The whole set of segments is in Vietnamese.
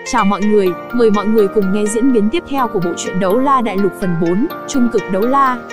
Chào mọi người, mời mọi người cùng nghe diễn biến tiếp theo của bộ truyện Đấu La Đại Lục phần 4, Trung cực đấu la.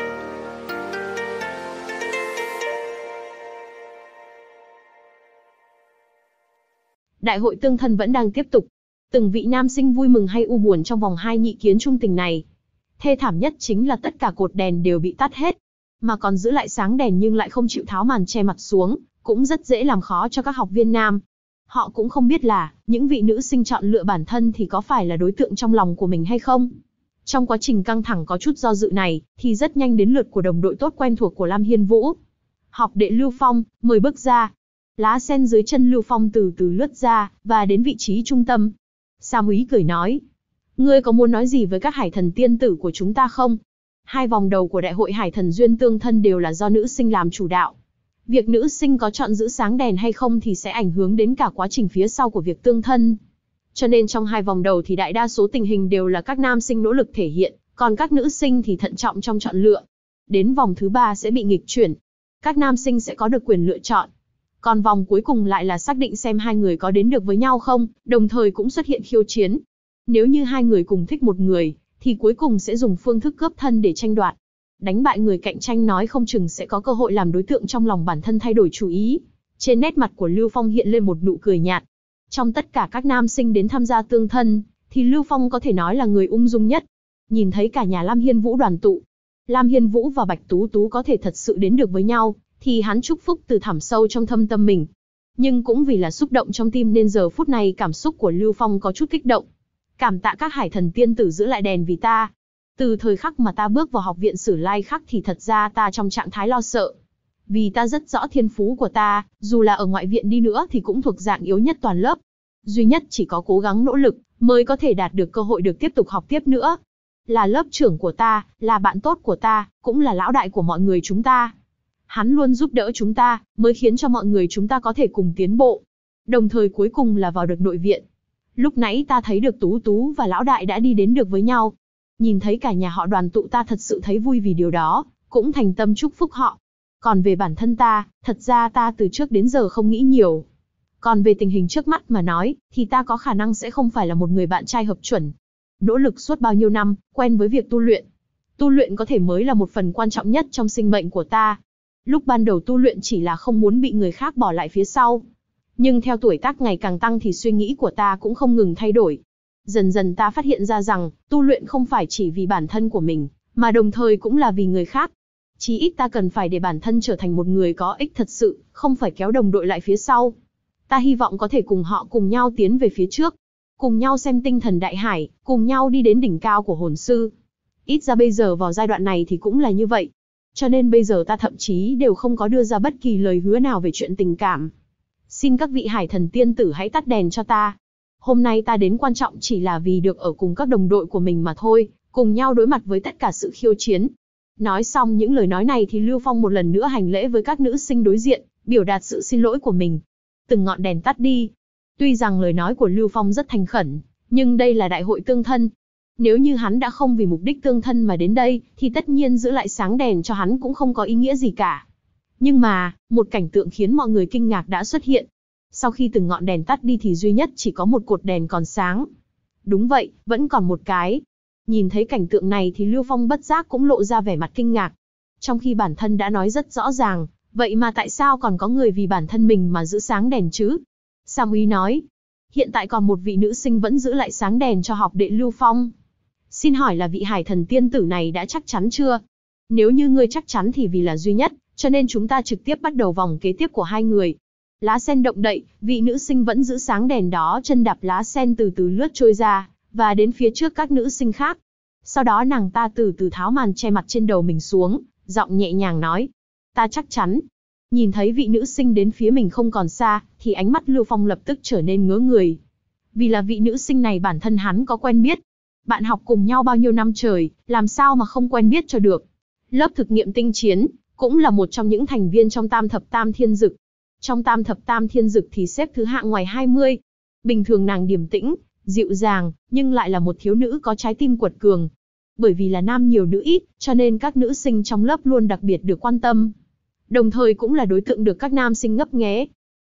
Đại hội tương thân vẫn đang tiếp tục. Từng vị nam sinh vui mừng hay u buồn trong vòng 2 nhị kiến trung tình này. Thê thảm nhất chính là tất cả cột đèn đều bị tắt hết, mà còn giữ lại sáng đèn nhưng lại không chịu tháo màn che mặt xuống, cũng rất dễ làm khó cho các học viên nam. Họ cũng không biết là, những vị nữ sinh chọn lựa bản thân thì có phải là đối tượng trong lòng của mình hay không. Trong quá trình căng thẳng có chút do dự này, thì rất nhanh đến lượt của đồng đội tốt quen thuộc của Lam Hiên Vũ. Học đệ Lưu Phong, mời bước ra. Lá sen dưới chân Lưu Phong từ từ lướt ra, và đến vị trí trung tâm. Sa Múy cười nói, ngươi có muốn nói gì với các hải thần tiên tử của chúng ta không? 2 vòng đầu của đại hội hải thần duyên tương thân đều là do nữ sinh làm chủ đạo. Việc nữ sinh có chọn giữ sáng đèn hay không thì sẽ ảnh hưởng đến cả quá trình phía sau của việc tương thân. Cho nên trong 2 vòng đầu thì đại đa số tình hình đều là các nam sinh nỗ lực thể hiện, còn các nữ sinh thì thận trọng trong chọn lựa. Đến vòng thứ 3 sẽ bị nghịch chuyển. Các nam sinh sẽ có được quyền lựa chọn. Còn vòng cuối cùng lại là xác định xem 2 người có đến được với nhau không, đồng thời cũng xuất hiện khiêu chiến. Nếu như 2 người cùng thích một người, thì cuối cùng sẽ dùng phương thức cướp thân để tranh đoạt. Đánh bại người cạnh tranh nói không chừng sẽ có cơ hội làm đối tượng trong lòng bản thân thay đổi chủ ý. Trên nét mặt của Lưu Phong hiện lên một nụ cười nhạt. Trong tất cả các nam sinh đến tham gia tương thân, thì Lưu Phong có thể nói là người ung dung nhất. Nhìn thấy cả nhà Lam Hiên Vũ đoàn tụ, Lam Hiên Vũ và Bạch Tú Tú có thể thật sự đến được với nhau, thì hắn chúc phúc từ thẳm sâu trong thâm tâm mình. Nhưng cũng vì là xúc động trong tim nên giờ phút này cảm xúc của Lưu Phong có chút kích động. Cảm tạ các hải thần tiên tử giữ lại đèn vì ta. Từ thời khắc mà ta bước vào học viện Sử Lai Khắc thì thật ra ta trong trạng thái lo sợ. Vì ta rất rõ thiên phú của ta, dù là ở ngoại viện đi nữa thì cũng thuộc dạng yếu nhất toàn lớp. Duy nhất chỉ có cố gắng nỗ lực, mới có thể đạt được cơ hội được tiếp tục học tiếp nữa. Là lớp trưởng của ta, là bạn tốt của ta, cũng là lão đại của mọi người chúng ta. Hắn luôn giúp đỡ chúng ta, mới khiến cho mọi người chúng ta có thể cùng tiến bộ. Đồng thời cuối cùng là vào được nội viện. Lúc nãy ta thấy được Tú Tú và lão đại đã đi đến được với nhau. Nhìn thấy cả nhà họ đoàn tụ ta thật sự thấy vui vì điều đó, cũng thành tâm chúc phúc họ. Còn về bản thân ta, thật ra ta từ trước đến giờ không nghĩ nhiều. Còn về tình hình trước mắt mà nói, thì ta có khả năng sẽ không phải là một người bạn trai hợp chuẩn. Nỗ lực suốt bao nhiêu năm, quen với việc tu luyện. Tu luyện có thể mới là một phần quan trọng nhất trong sinh mệnh của ta. Lúc ban đầu tu luyện chỉ là không muốn bị người khác bỏ lại phía sau. Nhưng theo tuổi tác ngày càng tăng thì suy nghĩ của ta cũng không ngừng thay đổi. Dần dần ta phát hiện ra rằng, tu luyện không phải chỉ vì bản thân của mình, mà đồng thời cũng là vì người khác. Chí ít ta cần phải để bản thân trở thành một người có ích thật sự, không phải kéo đồng đội lại phía sau. Ta hy vọng có thể cùng họ cùng nhau tiến về phía trước. Cùng nhau xem tinh thần đại hải, cùng nhau đi đến đỉnh cao của hồn sư. Ít ra bây giờ vào giai đoạn này thì cũng là như vậy. Cho nên bây giờ ta thậm chí đều không có đưa ra bất kỳ lời hứa nào về chuyện tình cảm. Xin các vị hải thần tiên tử hãy tắt đèn cho ta. Hôm nay ta đến quan trọng chỉ là vì được ở cùng các đồng đội của mình mà thôi, cùng nhau đối mặt với tất cả sự khiêu chiến. Nói xong những lời nói này thì Lưu Phong một lần nữa hành lễ với các nữ sinh đối diện, biểu đạt sự xin lỗi của mình. Từng ngọn đèn tắt đi. Tuy rằng lời nói của Lưu Phong rất thành khẩn, nhưng đây là đại hội tương thân. Nếu như hắn đã không vì mục đích tương thân mà đến đây, thì tất nhiên giữ lại sáng đèn cho hắn cũng không có ý nghĩa gì cả. Nhưng mà, một cảnh tượng khiến mọi người kinh ngạc đã xuất hiện. Sau khi từng ngọn đèn tắt đi thì duy nhất chỉ có một cột đèn còn sáng. Đúng vậy, vẫn còn một cái. Nhìn thấy cảnh tượng này thì Lưu Phong bất giác cũng lộ ra vẻ mặt kinh ngạc. Trong khi bản thân đã nói rất rõ ràng, vậy mà tại sao còn có người vì bản thân mình mà giữ sáng đèn chứ? Sa Múy nói, hiện tại còn một vị nữ sinh vẫn giữ lại sáng đèn cho học đệ Lưu Phong. Xin hỏi là vị hải thần tiên tử này đã chắc chắn chưa? Nếu như ngươi chắc chắn thì vì là duy nhất, cho nên chúng ta trực tiếp bắt đầu vòng kế tiếp của 2 người. Lá sen động đậy, vị nữ sinh vẫn giữ sáng đèn đó chân đạp lá sen từ từ lướt trôi ra, và đến phía trước các nữ sinh khác. Sau đó nàng ta từ từ tháo màn che mặt trên đầu mình xuống, giọng nhẹ nhàng nói, ta chắc chắn. Nhìn thấy vị nữ sinh đến phía mình không còn xa, thì ánh mắt Lưu Phong lập tức trở nên ngớ người. Vì là vị nữ sinh này bản thân hắn có quen biết. Bạn học cùng nhau bao nhiêu năm trời, làm sao mà không quen biết cho được. Lớp thực nghiệm tinh chiến, cũng là một trong những thành viên trong Tam Thập Tam Thiên Dực. Trong Tam Thập Tam Thiên Dực thì xếp thứ hạng ngoài 20. Bình thường nàng điềm tĩnh, dịu dàng, nhưng lại là một thiếu nữ có trái tim quật cường. Bởi vì là nam nhiều nữ ít, cho nên các nữ sinh trong lớp luôn đặc biệt được quan tâm. Đồng thời cũng là đối tượng được các nam sinh ngấp nghé.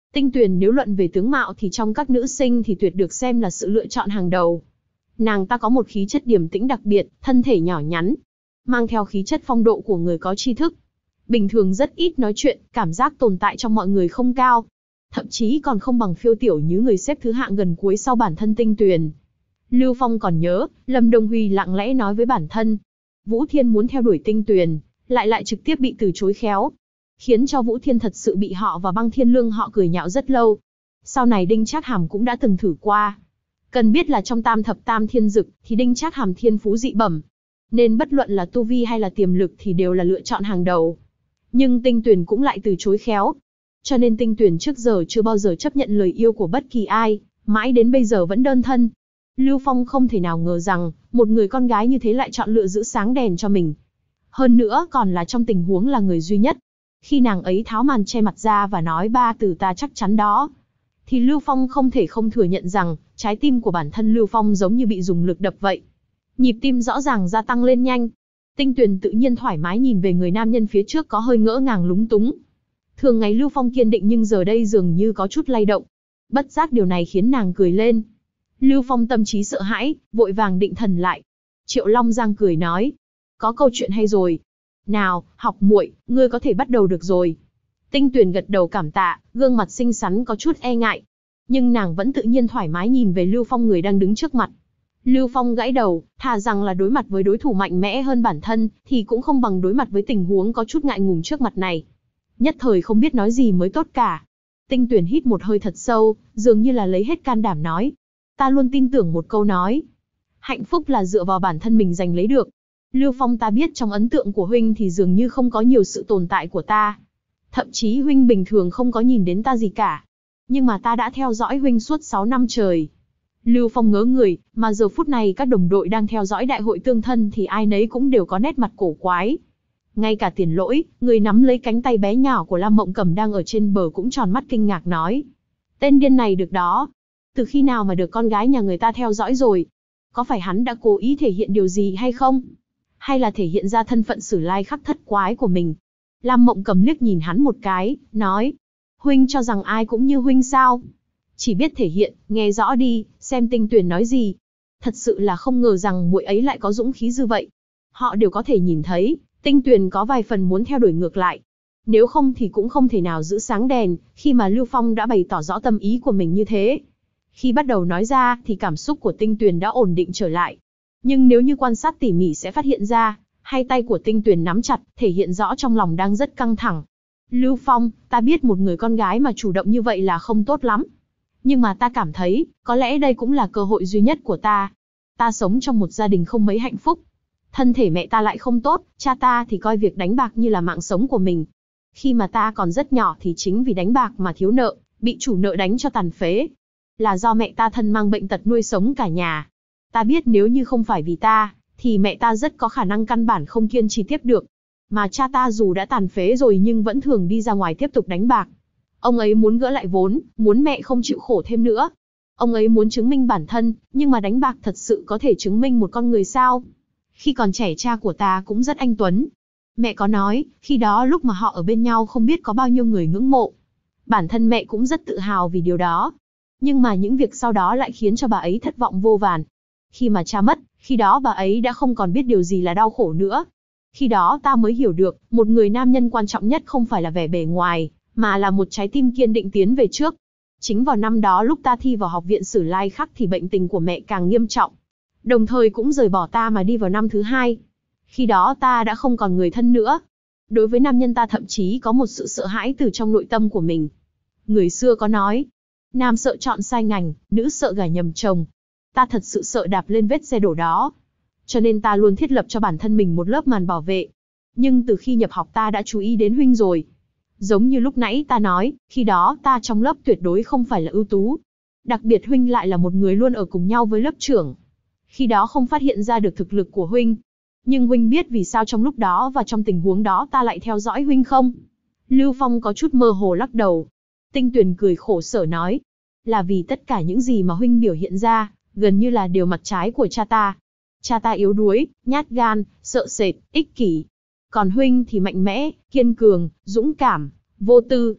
Tinh Tuyền nếu luận về tướng mạo thì trong các nữ sinh thì tuyệt được xem là sự lựa chọn hàng đầu. Nàng ta có một khí chất điềm tĩnh đặc biệt, thân thể nhỏ nhắn, mang theo khí chất phong độ của người có tri thức. Bình thường rất ít nói chuyện, cảm giác tồn tại trong mọi người không cao. Thậm chí còn không bằng Phiêu Tiểu Như người xếp thứ hạng gần cuối sau bản thân Tinh Tuyền. Lưu Phong còn nhớ, Lâm Đông Huy lặng lẽ nói với bản thân. Vũ Thiên muốn theo đuổi Tinh Tuyền, lại trực tiếp bị từ chối khéo. Khiến cho Vũ Thiên thật sự bị họ và Băng Thiên Lương họ cười nhạo rất lâu. Sau này Đinh Trác Hàm cũng đã từng thử qua. Cần biết là trong tam thập tam thiên dực thì Đinh Trác Hàm thiên phú dị bẩm. Nên bất luận là tu vi hay là tiềm lực thì đều là lựa chọn hàng đầu. Nhưng Tinh Tuyền cũng lại từ chối khéo. Cho nên Tinh Tuyền trước giờ chưa bao giờ chấp nhận lời yêu của bất kỳ ai, mãi đến bây giờ vẫn đơn thân. Lưu Phong không thể nào ngờ rằng, một người con gái như thế lại chọn lựa giữ sáng đèn cho mình. Hơn nữa còn là trong tình huống là người duy nhất. Khi nàng ấy tháo màn che mặt ra và nói 3 từ ta chắc chắn đó, thì Lưu Phong không thể không thừa nhận rằng, trái tim của bản thân Lưu Phong giống như bị dùng lực đập vậy. Nhịp tim rõ ràng gia tăng lên nhanh. Tinh Tuyền tự nhiên thoải mái nhìn về người nam nhân phía trước có hơi ngỡ ngàng lúng túng. Thường ngày Lưu Phong kiên định nhưng giờ đây dường như có chút lay động. Bất giác điều này khiến nàng cười lên. Lưu Phong tâm trí sợ hãi, vội vàng định thần lại. Triệu Long Giang cười nói. Có câu chuyện hay rồi. Nào, học muội, ngươi có thể bắt đầu được rồi. Tinh Tuyền gật đầu cảm tạ, gương mặt xinh xắn có chút e ngại. Nhưng nàng vẫn tự nhiên thoải mái nhìn về Lưu Phong người đang đứng trước mặt. Lưu Phong gãi đầu, thà rằng là đối mặt với đối thủ mạnh mẽ hơn bản thân, thì cũng không bằng đối mặt với tình huống có chút ngại ngùng trước mặt này. Nhất thời không biết nói gì mới tốt cả. Tinh Tuyền hít một hơi thật sâu, dường như là lấy hết can đảm nói. Ta luôn tin tưởng một câu nói. Hạnh phúc là dựa vào bản thân mình giành lấy được. Lưu Phong, ta biết trong ấn tượng của huynh thì dường như không có nhiều sự tồn tại của ta. Thậm chí huynh bình thường không có nhìn đến ta gì cả. Nhưng mà ta đã theo dõi huynh suốt 6 năm trời. Lưu Phong ngớ người, mà giờ phút này các đồng đội đang theo dõi đại hội tương thân thì ai nấy cũng đều có nét mặt cổ quái. Ngay cả Tiền Lỗi, người nắm lấy cánh tay bé nhỏ của Lam Mộng Cầm đang ở trên bờ cũng tròn mắt kinh ngạc nói. Tên điên này được đó. Từ khi nào mà được con gái nhà người ta theo dõi rồi? Có phải hắn đã cố ý thể hiện điều gì hay không? Hay là thể hiện ra thân phận Sử Lai Khắc thất quái của mình? Lam Mộng Cầm liếc nhìn hắn một cái, nói. Huynh cho rằng ai cũng như huynh sao? Chỉ biết thể hiện, nghe rõ đi, xem Tinh Tuyền nói gì. Thật sự là không ngờ rằng muội ấy lại có dũng khí dư vậy. Họ đều có thể nhìn thấy, Tinh Tuyền có vài phần muốn theo đuổi ngược lại. Nếu không thì cũng không thể nào giữ sáng đèn, khi mà Lưu Phong đã bày tỏ rõ tâm ý của mình như thế. Khi bắt đầu nói ra thì cảm xúc của Tinh Tuyền đã ổn định trở lại. Nhưng nếu như quan sát tỉ mỉ sẽ phát hiện ra, hai tay của Tinh Tuyền nắm chặt, thể hiện rõ trong lòng đang rất căng thẳng. Lưu Phong, ta biết một người con gái mà chủ động như vậy là không tốt lắm. Nhưng mà ta cảm thấy, có lẽ đây cũng là cơ hội duy nhất của ta. Ta sống trong một gia đình không mấy hạnh phúc. Thân thể mẹ ta lại không tốt, cha ta thì coi việc đánh bạc như là mạng sống của mình. Khi mà ta còn rất nhỏ thì chính vì đánh bạc mà thiếu nợ, bị chủ nợ đánh cho tàn phế. Là do mẹ ta thân mang bệnh tật nuôi sống cả nhà. Ta biết nếu như không phải vì ta, thì mẹ ta rất có khả năng căn bản không kiên trì tiếp được. Mà cha ta dù đã tàn phế rồi nhưng vẫn thường đi ra ngoài tiếp tục đánh bạc. Ông ấy muốn gỡ lại vốn, muốn mẹ không chịu khổ thêm nữa. Ông ấy muốn chứng minh bản thân, nhưng mà đánh bạc thật sự có thể chứng minh một con người sao? Khi còn trẻ cha của ta cũng rất anh tuấn. Mẹ có nói, khi đó lúc mà họ ở bên nhau không biết có bao nhiêu người ngưỡng mộ. Bản thân mẹ cũng rất tự hào vì điều đó. Nhưng mà những việc sau đó lại khiến cho bà ấy thất vọng vô vàn. Khi mà cha mất, khi đó bà ấy đã không còn biết điều gì là đau khổ nữa. Khi đó ta mới hiểu được, một người nam nhân quan trọng nhất không phải là vẻ bề ngoài, mà là một trái tim kiên định tiến về trước. Chính vào năm đó lúc ta thi vào học viện Sử Lai Khắc thì bệnh tình của mẹ càng nghiêm trọng. Đồng thời cũng rời bỏ ta mà đi vào năm thứ 2. Khi đó ta đã không còn người thân nữa. Đối với nam nhân ta thậm chí có một sự sợ hãi từ trong nội tâm của mình. Người xưa có nói, nam sợ chọn sai ngành, nữ sợ gả nhầm chồng. Ta thật sự sợ đạp lên vết xe đổ đó. Cho nên ta luôn thiết lập cho bản thân mình một lớp màn bảo vệ. Nhưng từ khi nhập học ta đã chú ý đến huynh rồi. Giống như lúc nãy ta nói, khi đó ta trong lớp tuyệt đối không phải là ưu tú. Đặc biệt huynh lại là một người luôn ở cùng nhau với lớp trưởng. Khi đó không phát hiện ra được thực lực của huynh. Nhưng huynh biết vì sao trong lúc đó và trong tình huống đó ta lại theo dõi huynh không? Lưu Phong có chút mơ hồ lắc đầu. Tinh Tuyền cười khổ sở nói. Là vì tất cả những gì mà huynh biểu hiện ra, gần như là điều mặt trái của cha ta. Cha ta yếu đuối, nhát gan, sợ sệt, ích kỷ. Còn huynh thì mạnh mẽ, kiên cường, dũng cảm, vô tư.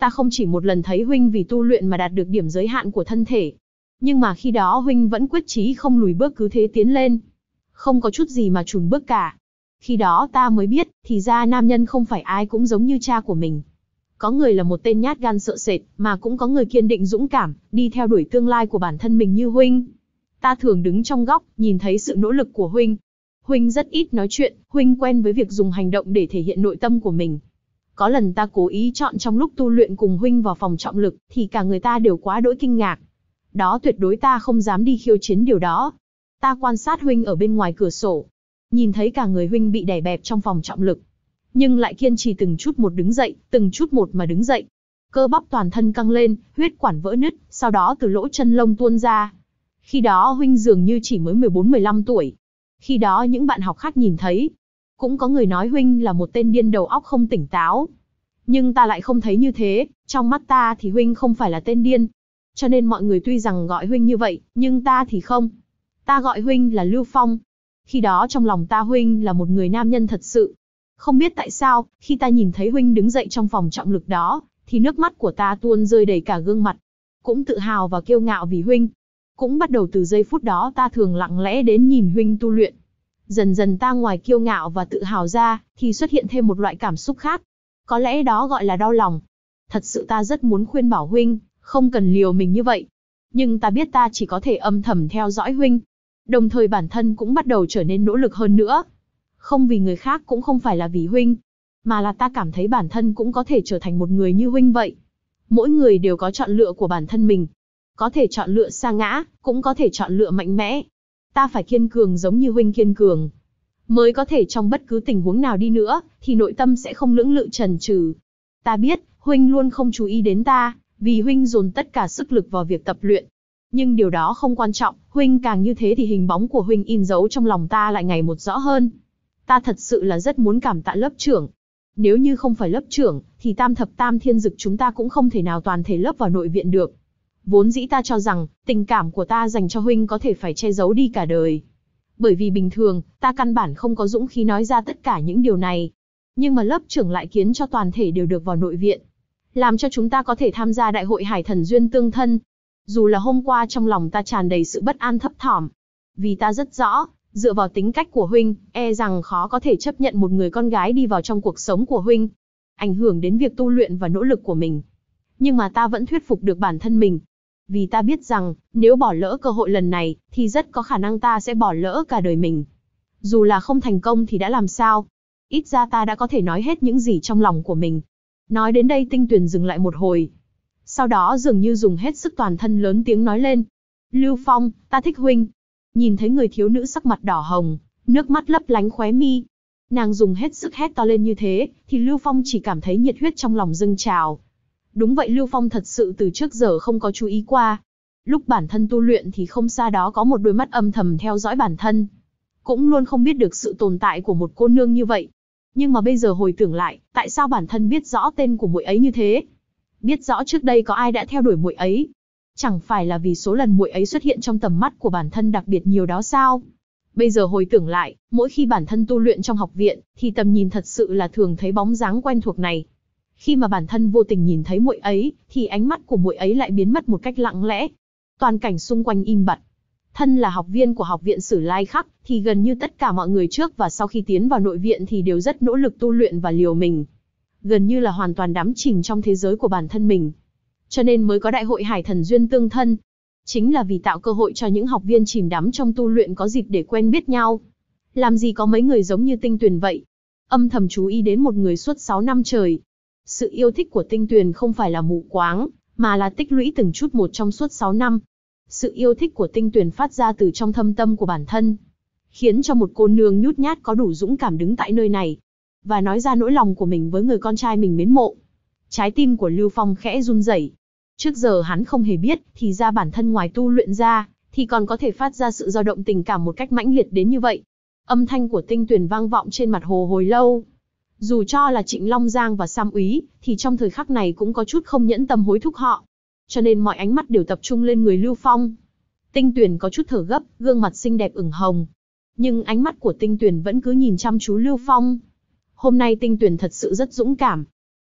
Ta không chỉ một lần thấy huynh vì tu luyện mà đạt được điểm giới hạn của thân thể. Nhưng mà khi đó huynh vẫn quyết chí không lùi bước cứ thế tiến lên. Không có chút gì mà chùn bước cả. Khi đó ta mới biết, thì ra nam nhân không phải ai cũng giống như cha của mình. Có người là một tên nhát gan sợ sệt, mà cũng có người kiên định dũng cảm, đi theo đuổi tương lai của bản thân mình như huynh. Ta thường đứng trong góc, nhìn thấy sự nỗ lực của huynh. Huynh rất ít nói chuyện, huynh quen với việc dùng hành động để thể hiện nội tâm của mình. Có lần ta cố ý chọn trong lúc tu luyện cùng huynh vào phòng trọng lực, thì cả người ta đều quá đỗi kinh ngạc. Đó tuyệt đối ta không dám đi khiêu chiến điều đó. Ta quan sát huynh ở bên ngoài cửa sổ. Nhìn thấy cả người huynh bị đè bẹp trong phòng trọng lực. Nhưng lại kiên trì từng chút một đứng dậy, từng chút một mà đứng dậy. Cơ bắp toàn thân căng lên, huyết quản vỡ nứt, sau đó từ lỗ chân lông tuôn ra. Khi đó huynh dường như chỉ mới 14-15 tuổi. Khi đó những bạn học khác nhìn thấy. Cũng có người nói huynh là một tên điên đầu óc không tỉnh táo. Nhưng ta lại không thấy như thế, trong mắt ta thì huynh không phải là tên điên. Cho nên mọi người tuy rằng gọi huynh như vậy, nhưng ta thì không. Ta gọi huynh là Lưu Phong. Khi đó trong lòng ta huynh là một người nam nhân thật sự. Không biết tại sao, khi ta nhìn thấy huynh đứng dậy trong phòng trọng lực đó, thì nước mắt của ta tuôn rơi đầy cả gương mặt. Cũng tự hào và kiêu ngạo vì huynh. Cũng bắt đầu từ giây phút đó ta thường lặng lẽ đến nhìn huynh tu luyện. Dần dần ta ngoài kiêu ngạo và tự hào ra, thì xuất hiện thêm một loại cảm xúc khác. Có lẽ đó gọi là đau lòng. Thật sự ta rất muốn khuyên bảo huynh, không cần liều mình như vậy. Nhưng ta biết ta chỉ có thể âm thầm theo dõi huynh. Đồng thời bản thân cũng bắt đầu trở nên nỗ lực hơn nữa. Không vì người khác cũng không phải là vì huynh. Mà là ta cảm thấy bản thân cũng có thể trở thành một người như huynh vậy. Mỗi người đều có chọn lựa của bản thân mình. Có thể chọn lựa sa ngã, cũng có thể chọn lựa mạnh mẽ. Ta phải kiên cường giống như huynh kiên cường. Mới có thể trong bất cứ tình huống nào đi nữa, thì nội tâm sẽ không lưỡng lự chần chừ. Ta biết, huynh luôn không chú ý đến ta, vì huynh dồn tất cả sức lực vào việc tập luyện. Nhưng điều đó không quan trọng, huynh càng như thế thì hình bóng của huynh in dấu trong lòng ta lại ngày một rõ hơn. Ta thật sự là rất muốn cảm tạ lớp trưởng. Nếu như không phải lớp trưởng, thì tam thập tam thiên dực chúng ta cũng không thể nào toàn thể lớp vào nội viện được. Vốn dĩ ta cho rằng, tình cảm của ta dành cho huynh có thể phải che giấu đi cả đời. Bởi vì bình thường, ta căn bản không có dũng khí nói ra tất cả những điều này. Nhưng mà lớp trưởng lại khiến cho toàn thể đều được vào nội viện. Làm cho chúng ta có thể tham gia đại hội Hải Thần Duyên Tương Thân. Dù là hôm qua trong lòng ta tràn đầy sự bất an thấp thỏm. Vì ta rất rõ, dựa vào tính cách của huynh, e rằng khó có thể chấp nhận một người con gái đi vào trong cuộc sống của huynh. Ảnh hưởng đến việc tu luyện và nỗ lực của mình. Nhưng mà ta vẫn thuyết phục được bản thân mình. Vì ta biết rằng, nếu bỏ lỡ cơ hội lần này, thì rất có khả năng ta sẽ bỏ lỡ cả đời mình. Dù là không thành công thì đã làm sao? Ít ra ta đã có thể nói hết những gì trong lòng của mình. Nói đến đây Tinh Tuyền dừng lại một hồi. Sau đó dường như dùng hết sức toàn thân lớn tiếng nói lên. Lưu Phong, ta thích huynh. Nhìn thấy người thiếu nữ sắc mặt đỏ hồng, nước mắt lấp lánh khóe mi. Nàng dùng hết sức hét to lên như thế, thì Lưu Phong chỉ cảm thấy nhiệt huyết trong lòng dâng trào. Đúng vậy, Lưu Phong thật sự từ trước giờ không có chú ý qua. Lúc bản thân tu luyện thì không xa đó có một đôi mắt âm thầm theo dõi bản thân. Cũng luôn không biết được sự tồn tại của một cô nương như vậy. Nhưng mà bây giờ hồi tưởng lại, tại sao bản thân biết rõ tên của muội ấy như thế? Biết rõ trước đây có ai đã theo đuổi muội ấy? Chẳng phải là vì số lần muội ấy xuất hiện trong tầm mắt của bản thân đặc biệt nhiều đó sao? Bây giờ hồi tưởng lại, mỗi khi bản thân tu luyện trong học viện, thì tầm nhìn thật sự là thường thấy bóng dáng quen thuộc này. Khi mà bản thân vô tình nhìn thấy muội ấy, thì ánh mắt của muội ấy lại biến mất một cách lặng lẽ. Toàn cảnh xung quanh im bặt. Thân là học viên của học viện Sử Lai Khắc, thì gần như tất cả mọi người trước và sau khi tiến vào nội viện thì đều rất nỗ lực tu luyện và liều mình. Gần như là hoàn toàn đắm chìm trong thế giới của bản thân mình. Cho nên mới có đại hội Hải Thần Duyên Tương Thân. Chính là vì tạo cơ hội cho những học viên chìm đắm trong tu luyện có dịp để quen biết nhau. Làm gì có mấy người giống như Tinh Tuyền vậy. Âm thầm chú ý đến một người suốt 6 năm trời. Sự yêu thích của Tinh Tuyền không phải là mù quáng, mà là tích lũy từng chút một trong suốt 6 năm. Sự yêu thích của Tinh Tuyền phát ra từ trong thâm tâm của bản thân. Khiến cho một cô nương nhút nhát có đủ dũng cảm đứng tại nơi này. Và nói ra nỗi lòng của mình với người con trai mình mến mộ. Trái tim của Lưu Phong khẽ run rẩy. Trước giờ hắn không hề biết, thì ra bản thân ngoài tu luyện ra, thì còn có thể phát ra sự dao động tình cảm một cách mãnh liệt đến như vậy. Âm thanh của Tinh Tuyền vang vọng trên mặt hồ hồi lâu. Dù cho là Trịnh Long Giang và Sam Úy, thì trong thời khắc này cũng có chút không nhẫn tâm hối thúc họ. Cho nên mọi ánh mắt đều tập trung lên người Lưu Phong. Tinh Tuyền có chút thở gấp, gương mặt xinh đẹp ửng hồng. Nhưng ánh mắt của Tinh Tuyền vẫn cứ nhìn chăm chú Lưu Phong. Hôm nay Tinh Tuyền thật sự rất dũng cảm.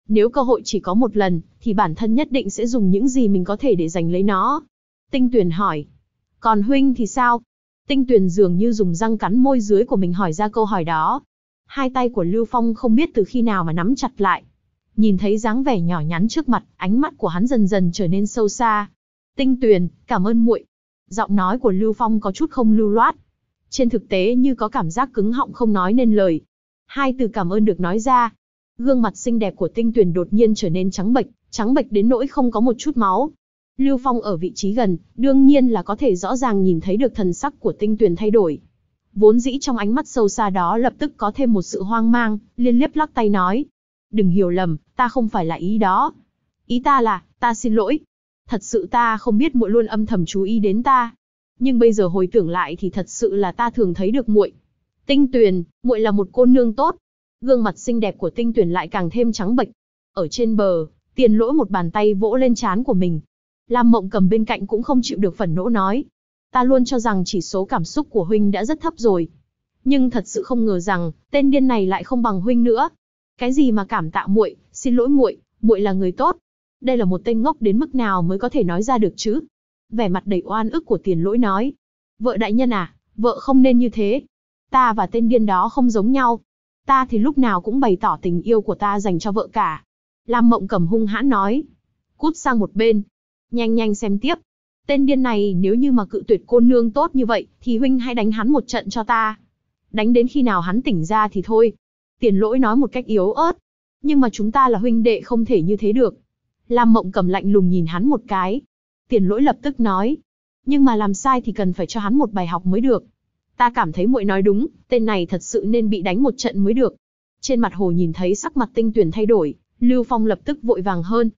Nếu cơ hội chỉ có một lần, thì bản thân nhất định sẽ dùng những gì mình có thể để giành lấy nó. Tinh Tuyền hỏi. Còn huynh thì sao? Tinh Tuyền dường như dùng răng cắn môi dưới của mình hỏi ra câu hỏi đó. Hai tay của Lưu Phong không biết từ khi nào mà nắm chặt lại. Nhìn thấy dáng vẻ nhỏ nhắn trước mặt, ánh mắt của hắn dần dần trở nên sâu xa. Tinh Tuyền, cảm ơn muội. Giọng nói của Lưu Phong có chút không lưu loát. Trên thực tế như có cảm giác cứng họng không nói nên lời. Hai từ cảm ơn được nói ra. Gương mặt xinh đẹp của Tinh Tuyền đột nhiên trở nên trắng bệch đến nỗi không có một chút máu. Lưu Phong ở vị trí gần, đương nhiên là có thể rõ ràng nhìn thấy được thần sắc của Tinh Tuyền thay đổi. Vốn dĩ trong ánh mắt sâu xa đó lập tức có thêm một sự hoang mang, liên tiếp lắc tay nói. Đừng hiểu lầm, ta không phải là ý đó. Ý ta là, ta xin lỗi. Thật sự ta không biết muội luôn âm thầm chú ý đến ta. Nhưng bây giờ hồi tưởng lại thì thật sự là ta thường thấy được muội. Tinh Tuyền, muội là một cô nương tốt. Gương mặt xinh đẹp của Tinh Tuyền lại càng thêm trắng bệch. Ở trên bờ, Tiền Lỗi một bàn tay vỗ lên trán của mình. Lam Mộng Cầm bên cạnh cũng không chịu được phẫn nộ nói. Ta luôn cho rằng chỉ số cảm xúc của huynh đã rất thấp rồi. Nhưng thật sự không ngờ rằng, tên điên này lại không bằng huynh nữa. Cái gì mà cảm tạ muội, xin lỗi muội, muội là người tốt. Đây là một tên ngốc đến mức nào mới có thể nói ra được chứ? Vẻ mặt đầy oan ức của Tiền Lỗi nói. Vợ đại nhân à, vợ không nên như thế. Ta và tên điên đó không giống nhau. Ta thì lúc nào cũng bày tỏ tình yêu của ta dành cho vợ cả. Lam Mộng Cầm hung hãn nói. Cút sang một bên. Nhanh xem tiếp. Tên điên này nếu như mà cự tuyệt cô nương tốt như vậy, thì huynh hãy đánh hắn một trận cho ta. Đánh đến khi nào hắn tỉnh ra thì thôi. Tiền Lỗi nói một cách yếu ớt. Nhưng mà chúng ta là huynh đệ không thể như thế được. Lam Mộng Cầm lạnh lùng nhìn hắn một cái. Tiền Lỗi lập tức nói. Nhưng mà làm sai thì cần phải cho hắn một bài học mới được. Ta cảm thấy muội nói đúng, tên này thật sự nên bị đánh một trận mới được. Trên mặt Hồ nhìn thấy sắc mặt Tinh Tuyền thay đổi, Lưu Phong lập tức vội vàng hơn.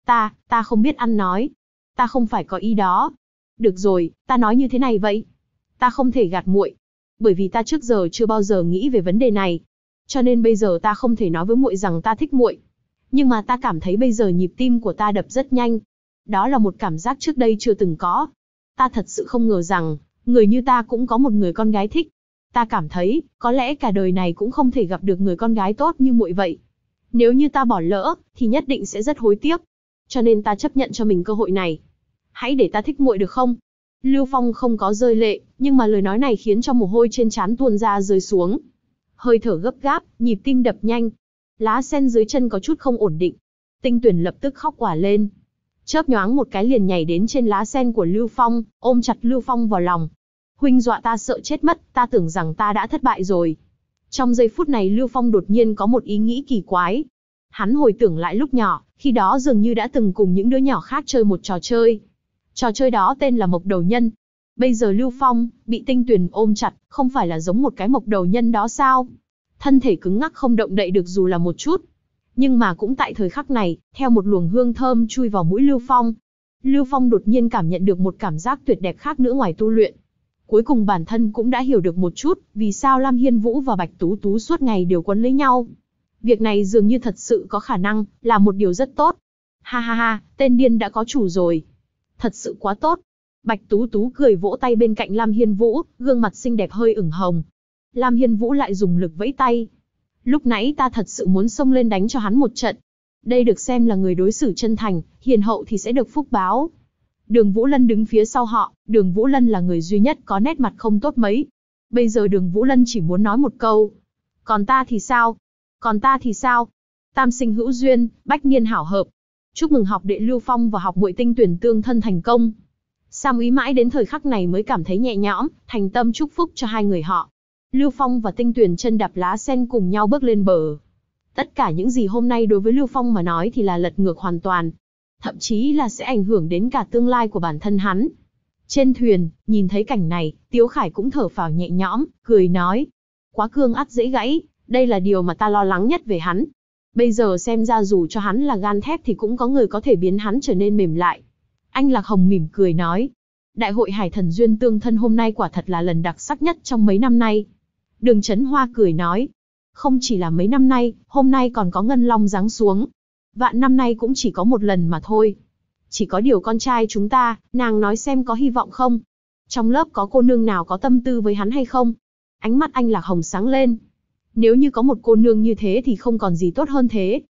Ta không biết ăn nói. Ta không phải có ý đó. Được rồi, ta nói như thế này vậy. Ta không thể gạt muội, bởi vì ta trước giờ chưa bao giờ nghĩ về vấn đề này. Cho nên bây giờ ta không thể nói với muội rằng ta thích muội. Nhưng mà ta cảm thấy bây giờ nhịp tim của ta đập rất nhanh. Đó là một cảm giác trước đây chưa từng có. Ta thật sự không ngờ rằng, người như ta cũng có một người con gái thích. Ta cảm thấy, có lẽ cả đời này cũng không thể gặp được người con gái tốt như muội vậy. Nếu như ta bỏ lỡ, thì nhất định sẽ rất hối tiếc. Cho nên ta chấp nhận cho mình cơ hội này. Hãy để ta thích muội được không? Lưu Phong không có rơi lệ, nhưng mà lời nói này khiến cho mồ hôi trên trán tuôn ra rơi xuống. Hơi thở gấp gáp, nhịp tim đập nhanh. Lá sen dưới chân có chút không ổn định. Tinh Tuyền lập tức khóc òa lên. Chớp nhoáng một cái liền nhảy đến trên lá sen của Lưu Phong, ôm chặt Lưu Phong vào lòng. Huynh dọa ta sợ chết mất, ta tưởng rằng ta đã thất bại rồi. Trong giây phút này Lưu Phong đột nhiên có một ý nghĩ kỳ quái. Hắn hồi tưởng lại lúc nhỏ, khi đó dường như đã từng cùng những đứa nhỏ khác chơi một trò chơi. Trò chơi đó tên là mộc đầu nhân. Bây giờ Lưu Phong, bị Tinh Tuyền ôm chặt, không phải là giống một cái mộc đầu nhân đó sao? Thân thể cứng ngắc không động đậy được dù là một chút. Nhưng mà cũng tại thời khắc này, theo một luồng hương thơm chui vào mũi Lưu Phong. Lưu Phong đột nhiên cảm nhận được một cảm giác tuyệt đẹp khác nữa ngoài tu luyện. Cuối cùng bản thân cũng đã hiểu được một chút, vì sao Lam Hiên Vũ và Bạch Tú Tú suốt ngày đều quấn lấy nhau. Việc này dường như thật sự có khả năng, là một điều rất tốt. Ha ha ha, tên điên đã có chủ rồi. Thật sự quá tốt. Bạch Tú Tú cười vỗ tay bên cạnh Lam Hiên Vũ, gương mặt xinh đẹp hơi ửng hồng. Lam Hiên Vũ lại dùng lực vẫy tay. Lúc nãy ta thật sự muốn xông lên đánh cho hắn một trận. Đây được xem là người đối xử chân thành, hiền hậu thì sẽ được phúc báo. Đường Vũ Lân đứng phía sau họ, Đường Vũ Lân là người duy nhất có nét mặt không tốt mấy. Bây giờ Đường Vũ Lân chỉ muốn nói một câu. Còn ta thì sao? Còn ta thì sao? Tam sinh hữu duyên, bách niên hảo hợp. Chúc mừng học đệ Lưu Phong và học muội Tinh Tuyền tương thân thành công. Sam Úy mãi đến thời khắc này mới cảm thấy nhẹ nhõm, thành tâm chúc phúc cho hai người họ. Lưu Phong và Tinh Tuyền chân đạp lá sen cùng nhau bước lên bờ. Tất cả những gì hôm nay đối với Lưu Phong mà nói thì là lật ngược hoàn toàn. Thậm chí là sẽ ảnh hưởng đến cả tương lai của bản thân hắn. Trên thuyền, nhìn thấy cảnh này, Tiếu Khải cũng thở phào nhẹ nhõm, cười nói. Quá cương ắt dễ gãy, đây là điều mà ta lo lắng nhất về hắn. Bây giờ xem ra dù cho hắn là gan thép thì cũng có người có thể biến hắn trở nên mềm lại. Anh Lạc Hồng mỉm cười nói. Đại hội Hải Thần Duyên tương thân hôm nay quả thật là lần đặc sắc nhất trong mấy năm nay. Đường Chấn Hoa cười nói. Không chỉ là mấy năm nay, hôm nay còn có Ngân Long giáng xuống. Vạn năm nay cũng chỉ có một lần mà thôi. Chỉ có điều con trai chúng ta, nàng nói xem có hy vọng không? Trong lớp có cô nương nào có tâm tư với hắn hay không? Ánh mắt anh Lạc Hồng sáng lên. Nếu như có một cô nương như thế thì không còn gì tốt hơn thế.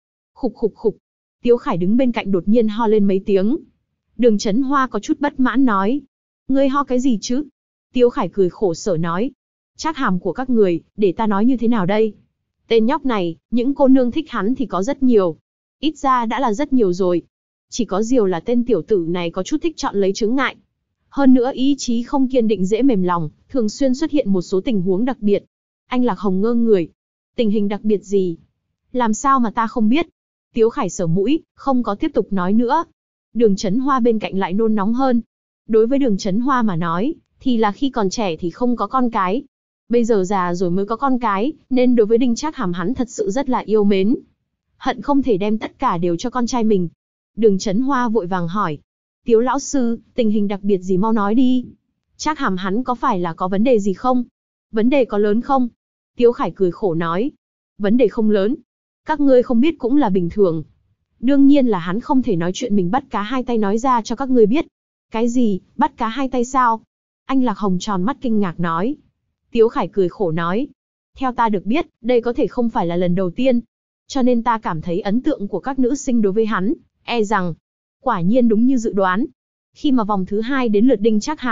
Khục khục khục. Tiếu Khải đứng bên cạnh đột nhiên ho lên mấy tiếng. Đường Chấn Hoa có chút bất mãn nói. Ngươi ho cái gì chứ? Tiếu Khải cười khổ sở nói. Trác Hàm của các người, để ta nói như thế nào đây? Tên nhóc này, những cô nương thích hắn thì có rất nhiều. Ít ra đã là rất nhiều rồi. Chỉ có điều là tên tiểu tử này có chút thích chọn lấy chướng ngại. Hơn nữa ý chí không kiên định dễ mềm lòng, thường xuyên xuất hiện một số tình huống đặc biệt. Anh Lạc Hồng ngơ người. Tình hình đặc biệt gì? Làm sao mà ta không biết? Tiếu Khải sờ mũi, không có tiếp tục nói nữa. Đường Chấn Hoa bên cạnh lại nôn nóng hơn. Đối với Đường Chấn Hoa mà nói, thì là khi còn trẻ thì không có con cái. Bây giờ già rồi mới có con cái, nên đối với Đinh Trác Hàm hắn thật sự rất là yêu mến. Hận không thể đem tất cả đều cho con trai mình. Đường Chấn Hoa vội vàng hỏi. Tiếu lão sư, tình hình đặc biệt gì mau nói đi. Trác Hàm hắn có phải là có vấn đề gì không? Vấn đề có lớn không? Tiếu Khải cười khổ nói. Vấn đề không lớn. Các ngươi không biết cũng là bình thường. Đương nhiên là hắn không thể nói chuyện mình bắt cá hai tay nói ra cho các ngươi biết. Cái gì, bắt cá hai tay sao? Anh Lạc Hồng tròn mắt kinh ngạc nói. Tiếu Khải cười khổ nói. Theo ta được biết, đây có thể không phải là lần đầu tiên. Cho nên ta cảm thấy ấn tượng của các nữ sinh đối với hắn, e rằng, quả nhiên đúng như dự đoán. Khi mà vòng thứ 2 đến lượt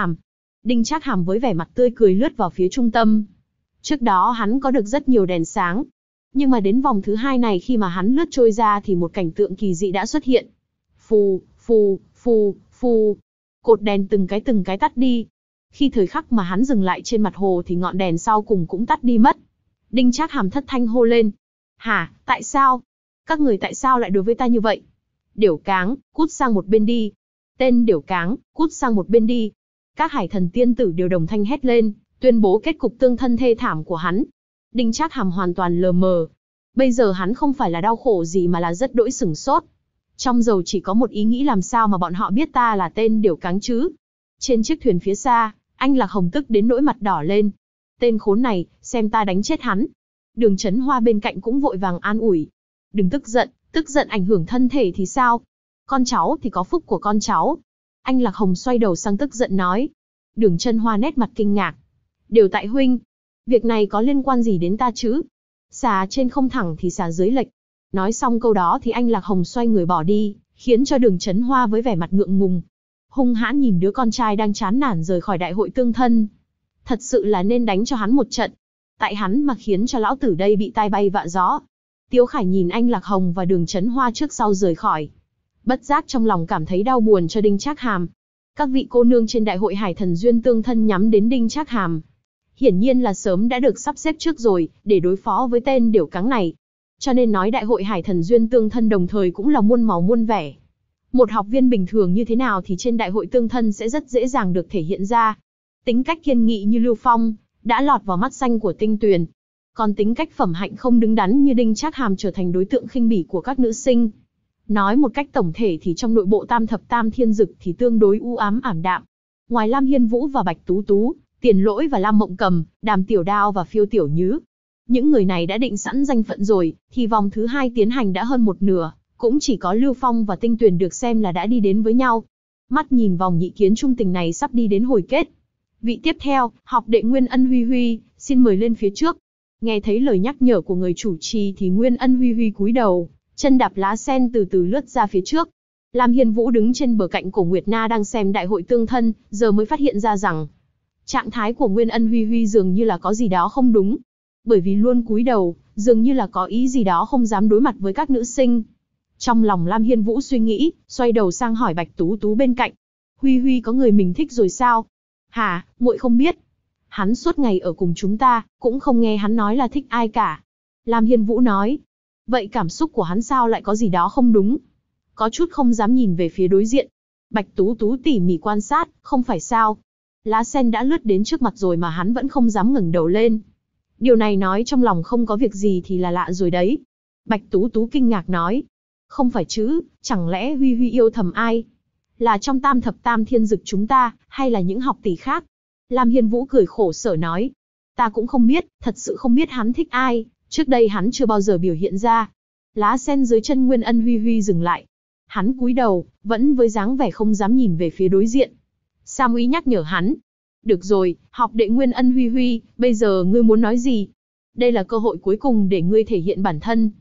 Đinh Trác Hàm với vẻ mặt tươi cười lướt vào phía trung tâm. Trước đó hắn có được rất nhiều đèn sáng. Nhưng mà đến vòng thứ 2 này khi mà hắn lướt trôi ra thì một cảnh tượng kỳ dị đã xuất hiện. Phù, phù, phù, phù. Cột đèn từng cái tắt đi. Khi thời khắc mà hắn dừng lại trên mặt hồ thì ngọn đèn sau cùng cũng tắt đi mất. Đinh Trác Hàm thất thanh hô lên. Hả, tại sao? Các người tại sao lại đối với ta như vậy? Điểu Cáng, cút sang một bên đi. Tên Điểu Cáng, cút sang một bên đi. Các hải thần tiên tử đều đồng thanh hét lên, tuyên bố kết cục tương thân thê thảm của hắn. Đinh Trác Hàm hoàn toàn lờ mờ. Bây giờ hắn không phải là đau khổ gì mà là rất đỗi sửng sốt. Trong đầu chỉ có một ý nghĩ làm sao mà bọn họ biết ta là tên Điểu Cáng chứ. Trên chiếc thuyền phía xa, anh Lạc Hồng tức đến nỗi mặt đỏ lên. Tên khốn này, xem ta đánh chết hắn. Đường Chấn Hoa bên cạnh cũng vội vàng an ủi. Đừng tức giận ảnh hưởng thân thể thì sao? Con cháu thì có phúc của con cháu. Anh Lạc Hồng xoay đầu sang tức giận nói. Đường Chấn Hoa nét mặt kinh ngạc. Đều tại huynh. Việc này có liên quan gì đến ta chứ? Xà trên không thẳng thì xà dưới lệch. Nói xong câu đó thì anh Lạc Hồng xoay người bỏ đi, khiến cho Đường Chấn Hoa với vẻ mặt ngượng ngùng. Hung hãn nhìn đứa con trai đang chán nản rời khỏi đại hội tương thân. Thật sự là nên đánh cho hắn một trận. Tại hắn mà khiến cho lão tử đây bị tai bay vạ gió. Tiếu Khải nhìn anh Lạc Hồng và Đường Chấn Hoa trước sau rời khỏi. Bất giác trong lòng cảm thấy đau buồn cho Đinh Trác Hàm. Các vị cô nương trên đại hội hải thần duyên tương thân nhắm đến Đinh Trác Hàm. Hiển nhiên là sớm đã được sắp xếp trước rồi, để đối phó với tên Điểu Cáng này. Cho nên nói đại hội hải thần duyên tương thân đồng thời cũng là muôn màu muôn vẻ. Một học viên bình thường như thế nào thì trên đại hội tương thân sẽ rất dễ dàng được thể hiện ra. Tính cách kiên nghị như Lưu Phong, đã lọt vào mắt xanh của Tinh Tuyền. Còn tính cách phẩm hạnh không đứng đắn như Đinh Trác Hàm trở thành đối tượng khinh bỉ của các nữ sinh. Nói một cách tổng thể thì trong nội bộ tam thập tam thiên dực thì tương đối u ám ảm đạm. Ngoài Lam Hiên Vũ và Bạch Tú Tú, Tiền Lỗi và Lam Mộng Cầm, Đàm Tiểu Đao và Phiêu Tiểu Nhứ. Những người này đã định sẵn danh phận rồi, thì vòng thứ 2 tiến hành đã hơn một nửa, cũng chỉ có Lưu Phong và Tinh Tuyền được xem là đã đi đến với nhau. Mắt nhìn vòng nhị kiến trung tình này sắp đi đến hồi kết. Vị tiếp theo, học đệ Nguyên Ân Huy Huy, xin mời lên phía trước. Nghe thấy lời nhắc nhở của người chủ trì thì Nguyên Ân Huy Huy cúi đầu, chân đạp lá sen từ từ lướt ra phía trước. Lam Hiên Vũ đứng trên bờ cạnh cổ Nguyệt Na đang xem đại hội tương thân, giờ mới phát hiện ra rằng trạng thái của Nguyên Ân Huy Huy dường như là có gì đó không đúng. Bởi vì luôn cúi đầu, dường như là có ý gì đó không dám đối mặt với các nữ sinh. Trong lòng Lam Hiên Vũ suy nghĩ, xoay đầu sang hỏi Bạch Tú Tú bên cạnh. Huy Huy có người mình thích rồi sao? Hả, muội không biết. Hắn suốt ngày ở cùng chúng ta, cũng không nghe hắn nói là thích ai cả. Lam Hiên Vũ nói. Vậy cảm xúc của hắn sao lại có gì đó không đúng? Có chút không dám nhìn về phía đối diện. Bạch Tú Tú tỉ mỉ quan sát, không phải sao. Lá sen đã lướt đến trước mặt rồi mà hắn vẫn không dám ngẩng đầu lên. Điều này nói trong lòng không có việc gì thì là lạ rồi đấy. Bạch Tú Tú kinh ngạc nói. Không phải chứ, chẳng lẽ Huy Huy yêu thầm ai? Là trong tam thập tam thiên dực chúng ta, hay là những học tỷ khác? Lam Hiên Vũ cười khổ sở nói. Ta cũng không biết, thật sự không biết hắn thích ai, trước đây hắn chưa bao giờ biểu hiện ra. Lá sen dưới chân Nguyên Ân Huy Huy dừng lại. Hắn cúi đầu, vẫn với dáng vẻ không dám nhìn về phía đối diện. Sam Uy nhắc nhở hắn. Được rồi, học đệ Nguyên Ân Huy Huy, bây giờ ngươi muốn nói gì? Đây là cơ hội cuối cùng để ngươi thể hiện bản thân.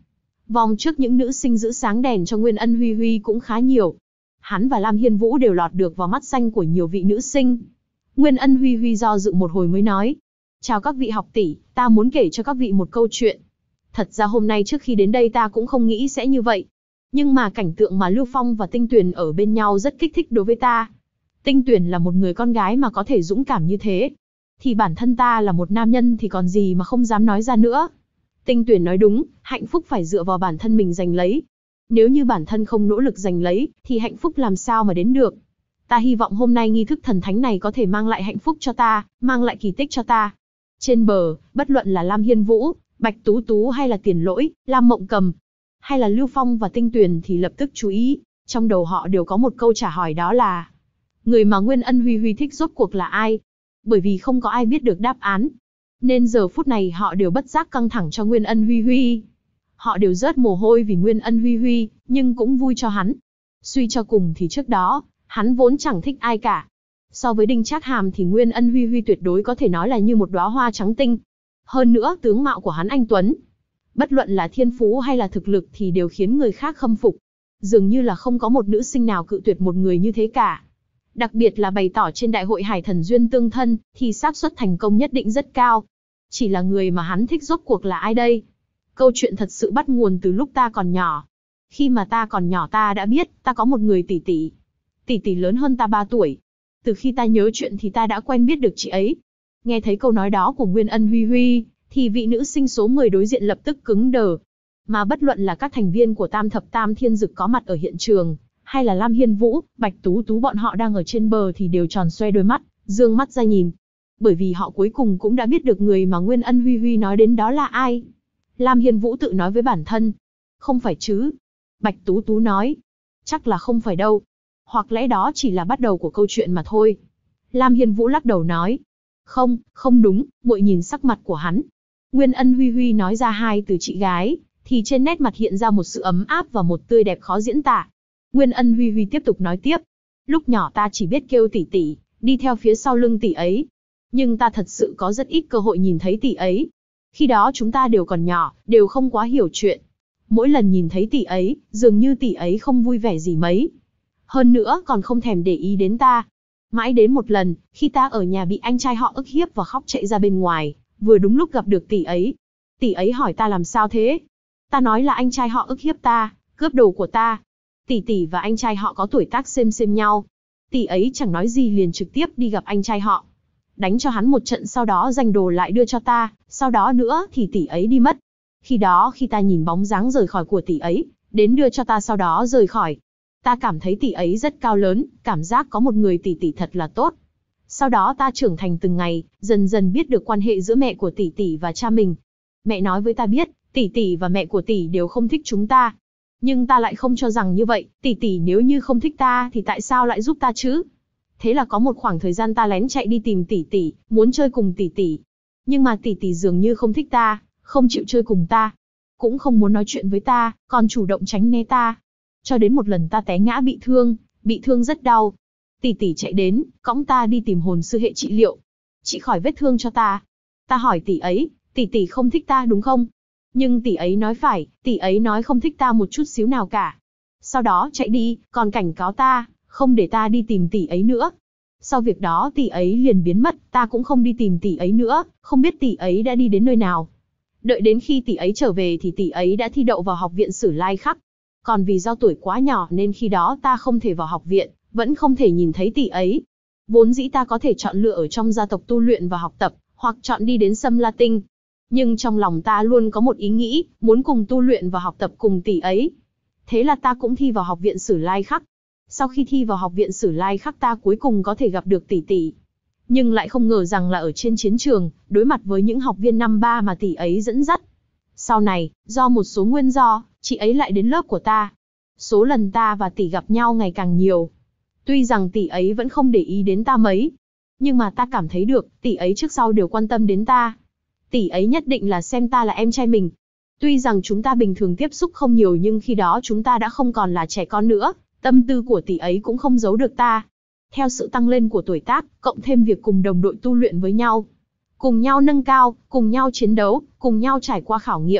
Vòng trước những nữ sinh giữ sáng đèn cho Nguyên Ân Huy Huy cũng khá nhiều. Hắn và Lam Hiên Vũ đều lọt được vào mắt xanh của nhiều vị nữ sinh. Nguyên Ân Huy Huy do dự một hồi mới nói. Chào các vị học tỷ, ta muốn kể cho các vị một câu chuyện. Thật ra hôm nay trước khi đến đây ta cũng không nghĩ sẽ như vậy. Nhưng mà cảnh tượng mà Lưu Phong và Tinh Tuyền ở bên nhau rất kích thích đối với ta. Tinh Tuyền là một người con gái mà có thể dũng cảm như thế. Thì bản thân ta là một nam nhân thì còn gì mà không dám nói ra nữa. Tinh Tuyền nói đúng, hạnh phúc phải dựa vào bản thân mình giành lấy. Nếu như bản thân không nỗ lực giành lấy, thì hạnh phúc làm sao mà đến được. Ta hy vọng hôm nay nghi thức thần thánh này có thể mang lại hạnh phúc cho ta, mang lại kỳ tích cho ta. Trên bờ, bất luận là Lam Hiên Vũ, Bạch Tú Tú hay là Tiền Lỗi, Lam Mộng Cầm, hay là Lưu Phong và Tinh Tuyền thì lập tức chú ý. Trong đầu họ đều có một câu trả hỏi, đó là người mà Nguyên Ân Huy Huy thích rốt cuộc là ai? Bởi vì không có ai biết được đáp án, nên giờ phút này họ đều bất giác căng thẳng cho Nguyên Ân Huy Huy. Họ đều rớt mồ hôi vì Nguyên Ân Huy Huy, nhưng cũng vui cho hắn. Suy cho cùng thì trước đó, hắn vốn chẳng thích ai cả. So với Đinh Trác Hàm thì Nguyên Ân Huy Huy tuyệt đối có thể nói là như một đóa hoa trắng tinh. Hơn nữa tướng mạo của hắn anh tuấn, bất luận là thiên phú hay là thực lực thì đều khiến người khác khâm phục. Dường như là không có một nữ sinh nào cự tuyệt một người như thế cả. Đặc biệt là bày tỏ trên đại hội Hải Thần Duyên Tương Thân, thì xác suất thành công nhất định rất cao. Chỉ là người mà hắn thích rốt cuộc là ai đây? Câu chuyện thật sự bắt nguồn từ lúc ta còn nhỏ. Khi mà ta còn nhỏ ta đã biết, ta có một người tỷ tỷ. Tỷ tỷ lớn hơn ta 3 tuổi. Từ khi ta nhớ chuyện thì ta đã quen biết được chị ấy. Nghe thấy câu nói đó của Nguyên Ân Huy Huy, thì vị nữ sinh số 10 đối diện lập tức cứng đờ. Mà bất luận là các thành viên của Tam Thập Tam Thiên Dực có mặt ở hiện trường, hay là Lam Hiên Vũ, Bạch Tú Tú bọn họ đang ở trên bờ thì đều tròn xoe đôi mắt, dương mắt ra nhìn. Bởi vì họ cuối cùng cũng đã biết được người mà Nguyên Ân Huy Huy nói đến đó là ai. Lam Hiên Vũ tự nói với bản thân. Không phải chứ. Bạch Tú Tú nói. Chắc là không phải đâu. Hoặc lẽ đó chỉ là bắt đầu của câu chuyện mà thôi. Lam Hiên Vũ lắc đầu nói. Không, không đúng, muội nhìn sắc mặt của hắn. Nguyên Ân Huy Huy nói ra hai từ chị gái, thì trên nét mặt hiện ra một sự ấm áp và một tươi đẹp khó diễn tả. Nguyên Ân Huy Huy tiếp tục nói tiếp. Lúc nhỏ ta chỉ biết kêu tỷ tỷ, đi theo phía sau lưng tỷ ấy. Nhưng ta thật sự có rất ít cơ hội nhìn thấy tỷ ấy. Khi đó chúng ta đều còn nhỏ, đều không quá hiểu chuyện. Mỗi lần nhìn thấy tỷ ấy, dường như tỷ ấy không vui vẻ gì mấy. Hơn nữa còn không thèm để ý đến ta. Mãi đến một lần, khi ta ở nhà bị anh trai họ ức hiếp và khóc chạy ra bên ngoài, vừa đúng lúc gặp được tỷ ấy. Tỷ ấy hỏi ta làm sao thế? Ta nói là anh trai họ ức hiếp ta, cướp đồ của ta. Tỷ tỷ và anh trai họ có tuổi tác xem nhau. Tỷ ấy chẳng nói gì liền trực tiếp đi gặp anh trai họ. Đánh cho hắn một trận sau đó giành đồ lại đưa cho ta, sau đó nữa thì tỷ ấy đi mất. Khi đó khi ta nhìn bóng dáng rời khỏi của tỷ ấy, đến đưa cho ta sau đó rời khỏi. Ta cảm thấy tỷ ấy rất cao lớn, cảm giác có một người tỷ tỷ thật là tốt. Sau đó ta trưởng thành từng ngày, dần dần biết được quan hệ giữa mẹ của tỷ tỷ và cha mình. Mẹ nói với ta biết, tỷ tỷ và mẹ của tỷ đều không thích chúng ta. Nhưng ta lại không cho rằng như vậy, tỷ tỷ nếu như không thích ta thì tại sao lại giúp ta chứ? Thế là có một khoảng thời gian ta lén chạy đi tìm tỷ tỷ, muốn chơi cùng tỷ tỷ. Nhưng mà tỷ tỷ dường như không thích ta, không chịu chơi cùng ta. Cũng không muốn nói chuyện với ta, còn chủ động tránh né ta. Cho đến một lần ta té ngã bị thương rất đau. Tỷ tỷ chạy đến, cõng ta đi tìm hồn sư hệ trị liệu. Trị khỏi vết thương cho ta. Ta hỏi tỷ ấy, tỷ không thích ta đúng không? Nhưng tỷ ấy nói phải, tỷ ấy nói không thích ta một chút xíu nào cả. Sau đó chạy đi, còn cảnh cáo ta, không để ta đi tìm tỷ ấy nữa. Sau việc đó tỷ ấy liền biến mất, ta cũng không đi tìm tỷ ấy nữa, không biết tỷ ấy đã đi đến nơi nào. Đợi đến khi tỷ ấy trở về thì tỷ ấy đã thi đậu vào học viện Sử Lai Khắc. Còn vì do tuổi quá nhỏ nên khi đó ta không thể vào học viện, vẫn không thể nhìn thấy tỷ ấy. Vốn dĩ ta có thể chọn lựa ở trong gia tộc tu luyện và học tập, hoặc chọn đi đến Sâm La Tinh. Nhưng trong lòng ta luôn có một ý nghĩ, muốn cùng tu luyện và học tập cùng tỷ ấy. Thế là ta cũng thi vào học viện Sử Lai Khắc. Sau khi thi vào học viện Sử Lai Khắc ta cuối cùng có thể gặp được tỷ tỷ. Nhưng lại không ngờ rằng là ở trên chiến trường, đối mặt với những học viên năm 3 mà tỷ ấy dẫn dắt. Sau này, do một số nguyên do, chị ấy lại đến lớp của ta. Số lần ta và tỷ gặp nhau ngày càng nhiều. Tuy rằng tỷ ấy vẫn không để ý đến ta mấy, nhưng mà ta cảm thấy được, tỷ ấy trước sau đều quan tâm đến ta. Tỷ ấy nhất định là xem ta là em trai mình. Tuy rằng chúng ta bình thường tiếp xúc không nhiều nhưng khi đó chúng ta đã không còn là trẻ con nữa, tâm tư của tỷ ấy cũng không giấu được ta. Theo sự tăng lên của tuổi tác, cộng thêm việc cùng đồng đội tu luyện với nhau, cùng nhau nâng cao, cùng nhau chiến đấu, cùng nhau trải qua khảo nghiệm.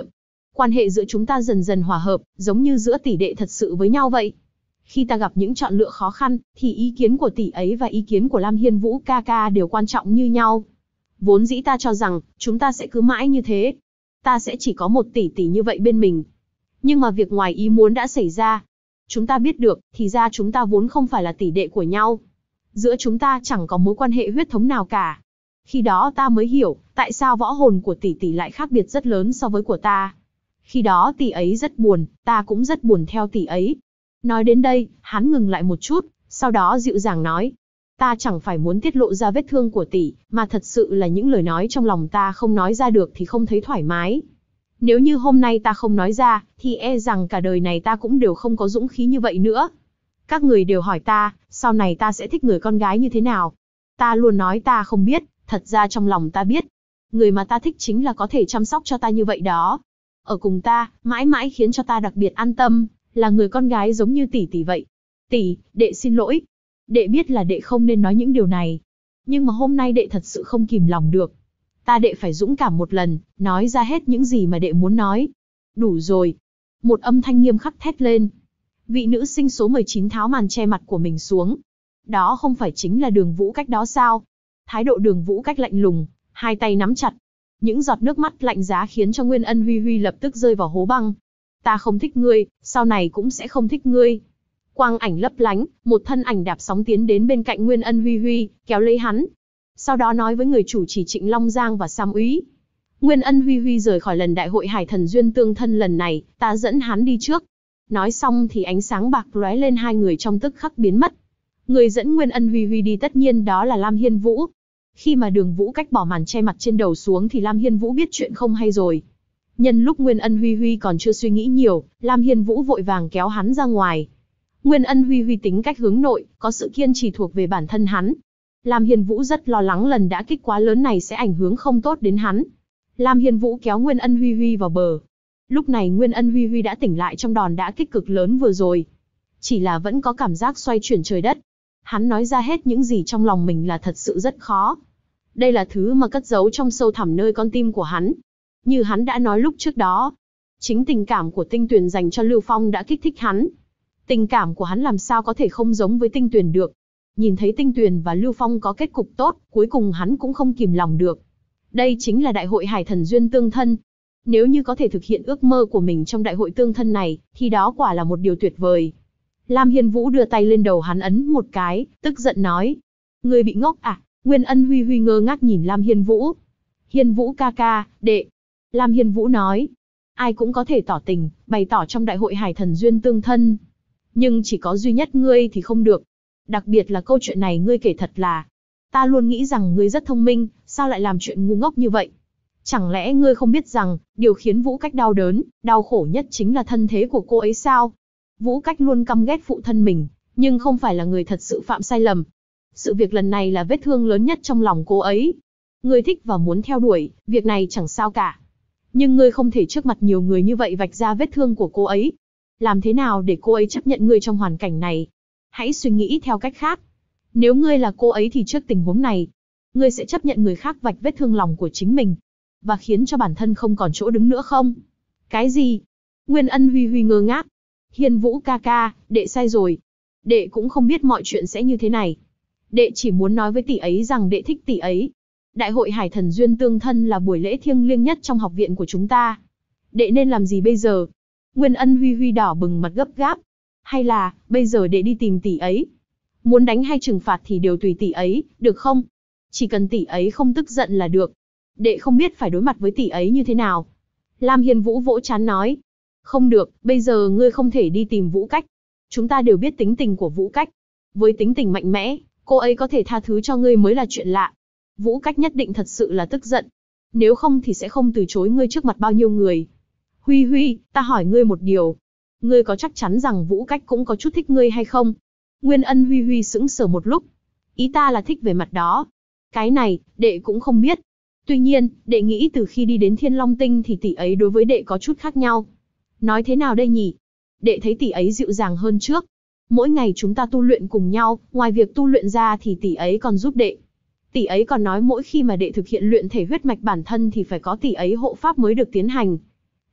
Quan hệ giữa chúng ta dần dần hòa hợp, giống như giữa tỷ đệ thật sự với nhau vậy. Khi ta gặp những chọn lựa khó khăn, thì ý kiến của tỷ ấy và ý kiến của Lam Hiên Vũ ca ca đều quan trọng như nhau. Vốn dĩ ta cho rằng, chúng ta sẽ cứ mãi như thế. Ta sẽ chỉ có một tỷ tỷ như vậy bên mình. Nhưng mà việc ngoài ý muốn đã xảy ra. Chúng ta biết được, thì ra chúng ta vốn không phải là tỷ đệ của nhau. Giữa chúng ta chẳng có mối quan hệ huyết thống nào cả. Khi đó ta mới hiểu, tại sao võ hồn của tỷ tỷ lại khác biệt rất lớn so với của ta. Khi đó tỷ ấy rất buồn, ta cũng rất buồn theo tỷ ấy. Nói đến đây, hắn ngừng lại một chút, sau đó dịu dàng nói. Ta chẳng phải muốn tiết lộ ra vết thương của tỷ, mà thật sự là những lời nói trong lòng ta không nói ra được thì không thấy thoải mái. Nếu như hôm nay ta không nói ra, thì e rằng cả đời này ta cũng đều không có dũng khí như vậy nữa. Các người đều hỏi ta, sau này ta sẽ thích người con gái như thế nào. Ta luôn nói ta không biết, thật ra trong lòng ta biết. Người mà ta thích chính là có thể chăm sóc cho ta như vậy đó. Ở cùng ta, mãi mãi khiến cho ta đặc biệt an tâm, là người con gái giống như tỷ tỷ vậy. Tỷ, đệ xin lỗi. Đệ biết là đệ không nên nói những điều này. Nhưng mà hôm nay đệ thật sự không kìm lòng được. Ta đệ phải dũng cảm một lần, nói ra hết những gì mà đệ muốn nói. Đủ rồi. Một âm thanh nghiêm khắc thét lên. Vị nữ sinh số 19 tháo màn che mặt của mình xuống. Đó không phải chính là Đường Vũ Cách đó sao? Thái độ Đường Vũ Cách lạnh lùng, hai tay nắm chặt. Những giọt nước mắt lạnh giá khiến cho Nguyên Ân Huy Huy lập tức rơi vào hố băng. Ta không thích ngươi, sau này cũng sẽ không thích ngươi. Quang ảnh lấp lánh, một thân ảnh đạp sóng tiến đến bên cạnh Nguyên Ân Huy Huy, kéo lấy hắn. Sau đó nói với người chủ trì Trịnh Long Giang và Sam Úy. Nguyên Ân Huy Huy rời khỏi lần đại hội Hải Thần Duyên Tương Thân lần này, ta dẫn hắn đi trước. Nói xong thì ánh sáng bạc lóe lên, hai người trong tức khắc biến mất. Người dẫn Nguyên Ân Huy Huy đi tất nhiên đó là Lam Hiên Vũ. Khi mà Đường Vũ Cách bỏ màn che mặt trên đầu xuống thì Lam Hiên Vũ biết chuyện không hay rồi. Nhân lúc Nguyên Ân Huy Huy còn chưa suy nghĩ nhiều, Lam Hiên Vũ vội vàng kéo hắn ra ngoài. Nguyên Ân Huy Huy tính cách hướng nội, có sự kiên trì thuộc về bản thân hắn. Lam Hiên Vũ rất lo lắng lần đả kích quá lớn này sẽ ảnh hưởng không tốt đến hắn. Lam Hiên Vũ kéo Nguyên Ân Huy Huy vào bờ. Lúc này Nguyên Ân Huy Huy đã tỉnh lại trong đòn đả kích cực lớn vừa rồi. Chỉ là vẫn có cảm giác xoay chuyển trời đất. Hắn nói ra hết những gì trong lòng mình là thật sự rất khó. Đây là thứ mà cất giấu trong sâu thẳm nơi con tim của hắn. Như hắn đã nói lúc trước đó, chính tình cảm của Tinh Tuyền dành cho Lưu Phong đã kích thích hắn. Tình cảm của hắn làm sao có thể không giống với Tinh Tuyền được. Nhìn thấy Tinh Tuyền và Lưu Phong có kết cục tốt, cuối cùng hắn cũng không kìm lòng được. Đây chính là đại hội Hải Thần Duyên Tương Thân. Nếu như có thể thực hiện ước mơ của mình trong đại hội tương thân này, thì đó quả là một điều tuyệt vời. Lam Hiên Vũ đưa tay lên đầu hắn ấn một cái, tức giận nói. Ngươi bị ngốc à? Nguyên Ân Huy Huy ngơ ngác nhìn Lam Hiên Vũ. Hiên Vũ ca ca, đệ. Lam Hiên Vũ nói. Ai cũng có thể tỏ tình, bày tỏ trong đại hội Hải Thần Duyên Tương Thân. Nhưng chỉ có duy nhất ngươi thì không được. Đặc biệt là câu chuyện này ngươi kể thật là. Ta luôn nghĩ rằng ngươi rất thông minh, sao lại làm chuyện ngu ngốc như vậy? Chẳng lẽ ngươi không biết rằng, điều khiến Vũ Cách đau đớn, đau khổ nhất chính là thân thế của cô ấy sao? Vũ Cách luôn căm ghét phụ thân mình, nhưng không phải là người thật sự phạm sai lầm. Sự việc lần này là vết thương lớn nhất trong lòng cô ấy. Ngươi thích và muốn theo đuổi, việc này chẳng sao cả. Nhưng ngươi không thể trước mặt nhiều người như vậy vạch ra vết thương của cô ấy. Làm thế nào để cô ấy chấp nhận ngươi trong hoàn cảnh này? Hãy suy nghĩ theo cách khác. Nếu ngươi là cô ấy thì trước tình huống này, ngươi sẽ chấp nhận người khác vạch vết thương lòng của chính mình, và khiến cho bản thân không còn chỗ đứng nữa không? Cái gì? Nguyên Ân Huy Huy ngơ ngác. Hiên Vũ ca ca, đệ sai rồi. Đệ cũng không biết mọi chuyện sẽ như thế này. Đệ chỉ muốn nói với tỷ ấy rằng đệ thích tỷ ấy. Đại hội Hải Thần Duyên Tương Thân là buổi lễ thiêng liêng nhất trong học viện của chúng ta. Đệ nên làm gì bây giờ? Nguyên Ân Huy Huy đỏ bừng mặt gấp gáp. Hay là, bây giờ đệ đi tìm tỷ ấy? Muốn đánh hay trừng phạt thì đều tùy tỷ ấy, được không? Chỉ cần tỷ ấy không tức giận là được. Đệ không biết phải đối mặt với tỷ ấy như thế nào. Lam Hiên Vũ vỗ trán nói. Không được, bây giờ ngươi không thể đi tìm Vũ Cách. Chúng ta đều biết tính tình của Vũ Cách. Với tính tình mạnh mẽ, cô ấy có thể tha thứ cho ngươi mới là chuyện lạ. Vũ Cách nhất định thật sự là tức giận. Nếu không thì sẽ không từ chối ngươi trước mặt bao nhiêu người. Huy Huy, ta hỏi ngươi một điều. Ngươi có chắc chắn rằng Vũ Cách cũng có chút thích ngươi hay không? Nguyên Ân Huy Huy sững sờ một lúc. Ý ta là thích về mặt đó. Cái này, đệ cũng không biết. Tuy nhiên, đệ nghĩ từ khi đi đến Thiên Long Tinh thì tỷ ấy đối với đệ có chút khác nhau. Nói thế nào đây nhỉ? Đệ thấy tỷ ấy dịu dàng hơn trước. Mỗi ngày chúng ta tu luyện cùng nhau, ngoài việc tu luyện ra thì tỷ ấy còn giúp đệ. Tỷ ấy còn nói mỗi khi mà đệ thực hiện luyện thể huyết mạch bản thân thì phải có tỷ ấy hộ pháp mới được tiến hành.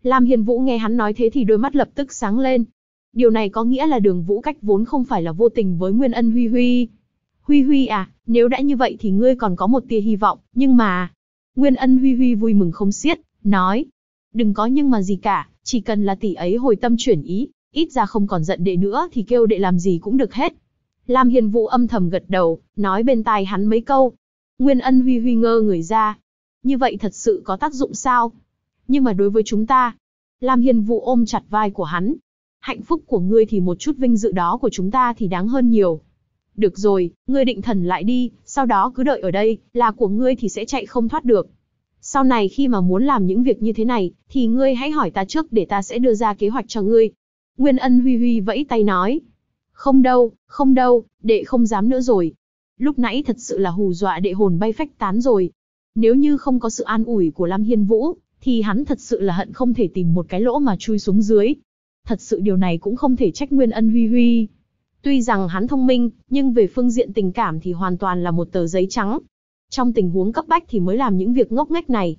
Lam Hiên Vũ nghe hắn nói thế thì đôi mắt lập tức sáng lên. Điều này có nghĩa là Đường Vũ Cách vốn không phải là vô tình với Nguyên Ân Huy Huy. Huy Huy à, nếu đã như vậy thì ngươi còn có một tia hy vọng, nhưng mà... Nguyên Ân Huy Huy vui mừng không xiết, nói. Đừng có nhưng mà gì cả, chỉ cần là tỷ ấy hồi tâm chuyển ý, ít ra không còn giận đệ nữa thì kêu đệ làm gì cũng được hết. Lam Hiên Vũ âm thầm gật đầu, nói bên tai hắn mấy câu. Nguyên Ân Huy Huy ngơ người ra. Như vậy thật sự có tác dụng sao? Nhưng mà đối với chúng ta... Lam Hiên Vũ ôm chặt vai của hắn. Hạnh phúc của ngươi thì một chút vinh dự đó của chúng ta thì đáng hơn nhiều. Được rồi, ngươi định thần lại đi, sau đó cứ đợi ở đây, là của ngươi thì sẽ chạy không thoát được. Sau này khi mà muốn làm những việc như thế này, thì ngươi hãy hỏi ta trước để ta sẽ đưa ra kế hoạch cho ngươi. Nguyên Ân Huy Huy vẫy tay nói. Không đâu, đệ không dám nữa rồi. Lúc nãy thật sự là hù dọa đệ hồn bay phách tán rồi. Nếu như không có sự an ủi của Lam Hiên Vũ, thì hắn thật sự là hận không thể tìm một cái lỗ mà chui xuống dưới. Thật sự điều này cũng không thể trách Nguyên Ân Huy Huy. Tuy rằng hắn thông minh, nhưng về phương diện tình cảm thì hoàn toàn là một tờ giấy trắng. Trong tình huống cấp bách thì mới làm những việc ngốc nghếch này.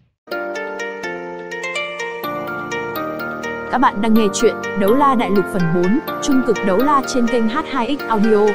Các bạn đang nghe chuyện Đấu La Đại Lục phần 4, Trung cực đấu la trên kênh H2X Audio.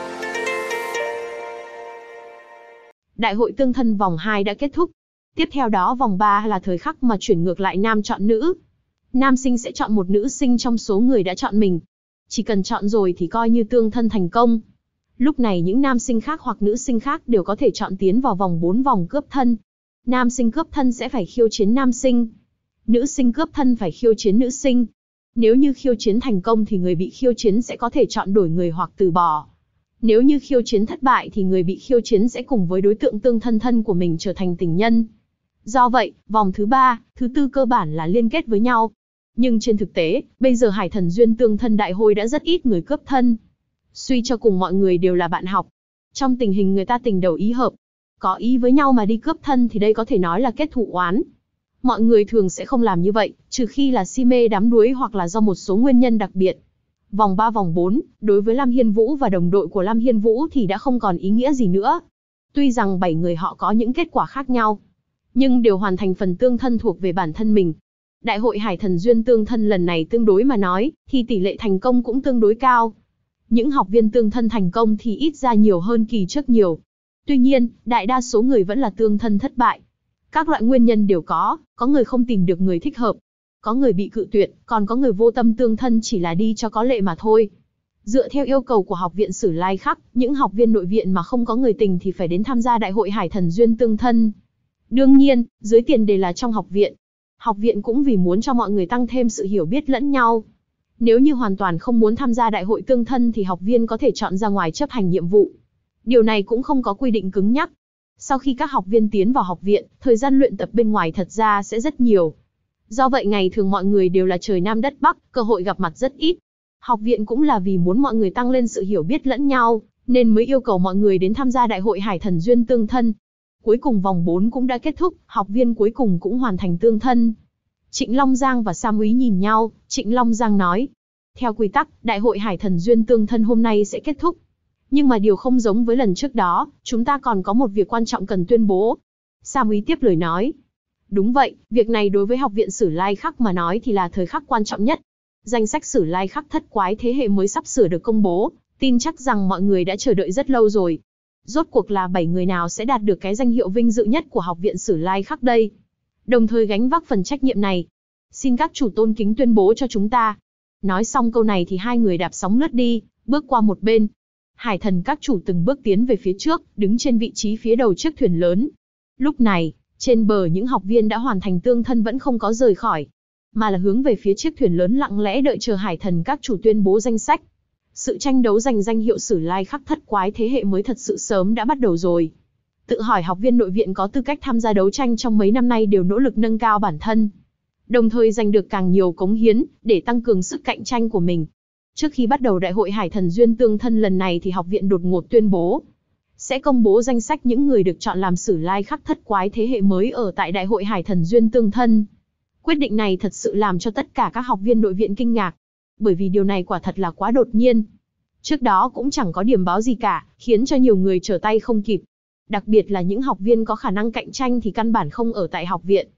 Đại hội tương thân vòng 2 đã kết thúc. Tiếp theo đó vòng 3 là thời khắc mà chuyển ngược lại nam chọn nữ. Nam sinh sẽ chọn một nữ sinh trong số người đã chọn mình. Chỉ cần chọn rồi thì coi như tương thân thành công. Lúc này những nam sinh khác hoặc nữ sinh khác đều có thể chọn tiến vào vòng 4 vòng cướp thân. Nam sinh cướp thân sẽ phải khiêu chiến nam sinh. Nữ sinh cướp thân phải khiêu chiến nữ sinh. Nếu như khiêu chiến thành công thì người bị khiêu chiến sẽ có thể chọn đổi người hoặc từ bỏ. Nếu như khiêu chiến thất bại thì người bị khiêu chiến sẽ cùng với đối tượng tương thân thân của mình trở thành tình nhân. Do vậy, vòng thứ 3, thứ 4 cơ bản là liên kết với nhau. Nhưng trên thực tế, bây giờ Hải Thần Duyên tương thân đại hội đã rất ít người cướp thân. Suy cho cùng mọi người đều là bạn học. Trong tình hình người ta tình đầu ý hợp, có ý với nhau mà đi cướp thân thì đây có thể nói là kết thù oán. Mọi người thường sẽ không làm như vậy, trừ khi là si mê đắm đuối hoặc là do một số nguyên nhân đặc biệt. Vòng 3 vòng 4, đối với Lam Hiên Vũ và đồng đội của Lam Hiên Vũ thì đã không còn ý nghĩa gì nữa. Tuy rằng 7 người họ có những kết quả khác nhau, nhưng đều hoàn thành phần tương thân thuộc về bản thân mình. Đại hội Hải Thần Duyên tương thân lần này tương đối mà nói, thì tỷ lệ thành công cũng tương đối cao. Những học viên tương thân thành công thì ít ra nhiều hơn kỳ trước nhiều. Tuy nhiên, đại đa số người vẫn là tương thân thất bại. Các loại nguyên nhân đều có người không tìm được người thích hợp, có người bị cự tuyệt, còn có người vô tâm tương thân chỉ là đi cho có lệ mà thôi. Dựa theo yêu cầu của Học viện Sử Lai Khắc, những học viên nội viện mà không có người tình thì phải đến tham gia Đại hội Hải Thần Duyên tương thân. Đương nhiên, dưới tiền đề là trong học viện. Học viện cũng vì muốn cho mọi người tăng thêm sự hiểu biết lẫn nhau. Nếu như hoàn toàn không muốn tham gia đại hội tương thân thì học viên có thể chọn ra ngoài chấp hành nhiệm vụ. Điều này cũng không có quy định cứng nhắc. Sau khi các học viên tiến vào học viện, thời gian luyện tập bên ngoài thật ra sẽ rất nhiều. Do vậy ngày thường mọi người đều là trời Nam đất Bắc, cơ hội gặp mặt rất ít. Học viện cũng là vì muốn mọi người tăng lên sự hiểu biết lẫn nhau, nên mới yêu cầu mọi người đến tham gia đại hội Hải Thần Duyên tương thân. Cuối cùng vòng 4 cũng đã kết thúc, học viên cuối cùng cũng hoàn thành tương thân. Trịnh Long Giang và Sam Úy nhìn nhau, Trịnh Long Giang nói. Theo quy tắc, Đại hội Hải Thần Duyên tương thân hôm nay sẽ kết thúc. Nhưng mà điều không giống với lần trước đó, chúng ta còn có một việc quan trọng cần tuyên bố. Sam Úy tiếp lời nói. Đúng vậy, việc này đối với Học viện Sử Lai Khắc mà nói thì là thời khắc quan trọng nhất. Danh sách Sử Lai Khắc thất quái thế hệ mới sắp sửa được công bố, tin chắc rằng mọi người đã chờ đợi rất lâu rồi. Rốt cuộc là 7 người nào sẽ đạt được cái danh hiệu vinh dự nhất của Học viện Sử Lai Khắc đây? Đồng thời gánh vác phần trách nhiệm này. Xin các chủ tôn kính tuyên bố cho chúng ta. Nói xong câu này thì hai người đạp sóng lướt đi, bước qua một bên. Hải thần các chủ từng bước tiến về phía trước, đứng trên vị trí phía đầu chiếc thuyền lớn. Lúc này, trên bờ những học viên đã hoàn thành tương thân vẫn không có rời khỏi, mà là hướng về phía chiếc thuyền lớn lặng lẽ đợi chờ hải thần các chủ tuyên bố danh sách. Sự tranh đấu giành danh hiệu Sử Lai Khắc thất quái thế hệ mới thật sự sớm đã bắt đầu rồi. Tự hỏi học viên nội viện có tư cách tham gia đấu tranh trong mấy năm nay đều nỗ lực nâng cao bản thân, đồng thời giành được càng nhiều cống hiến, để tăng cường sức cạnh tranh của mình. Trước khi bắt đầu Đại hội Hải Thần Duyên tương thân lần này thì học viện đột ngột tuyên bố sẽ công bố danh sách những người được chọn làm Sử Lai Khắc thất quái thế hệ mới ở tại Đại hội Hải Thần Duyên tương thân. Quyết định này thật sự làm cho tất cả các học viên nội viện kinh ngạc, bởi vì điều này quả thật là quá đột nhiên. Trước đó cũng chẳng có điểm báo gì cả, khiến cho nhiều người trở tay không kịp. Đặc biệt là những học viên có khả năng cạnh tranh thì căn bản không ở tại học viện.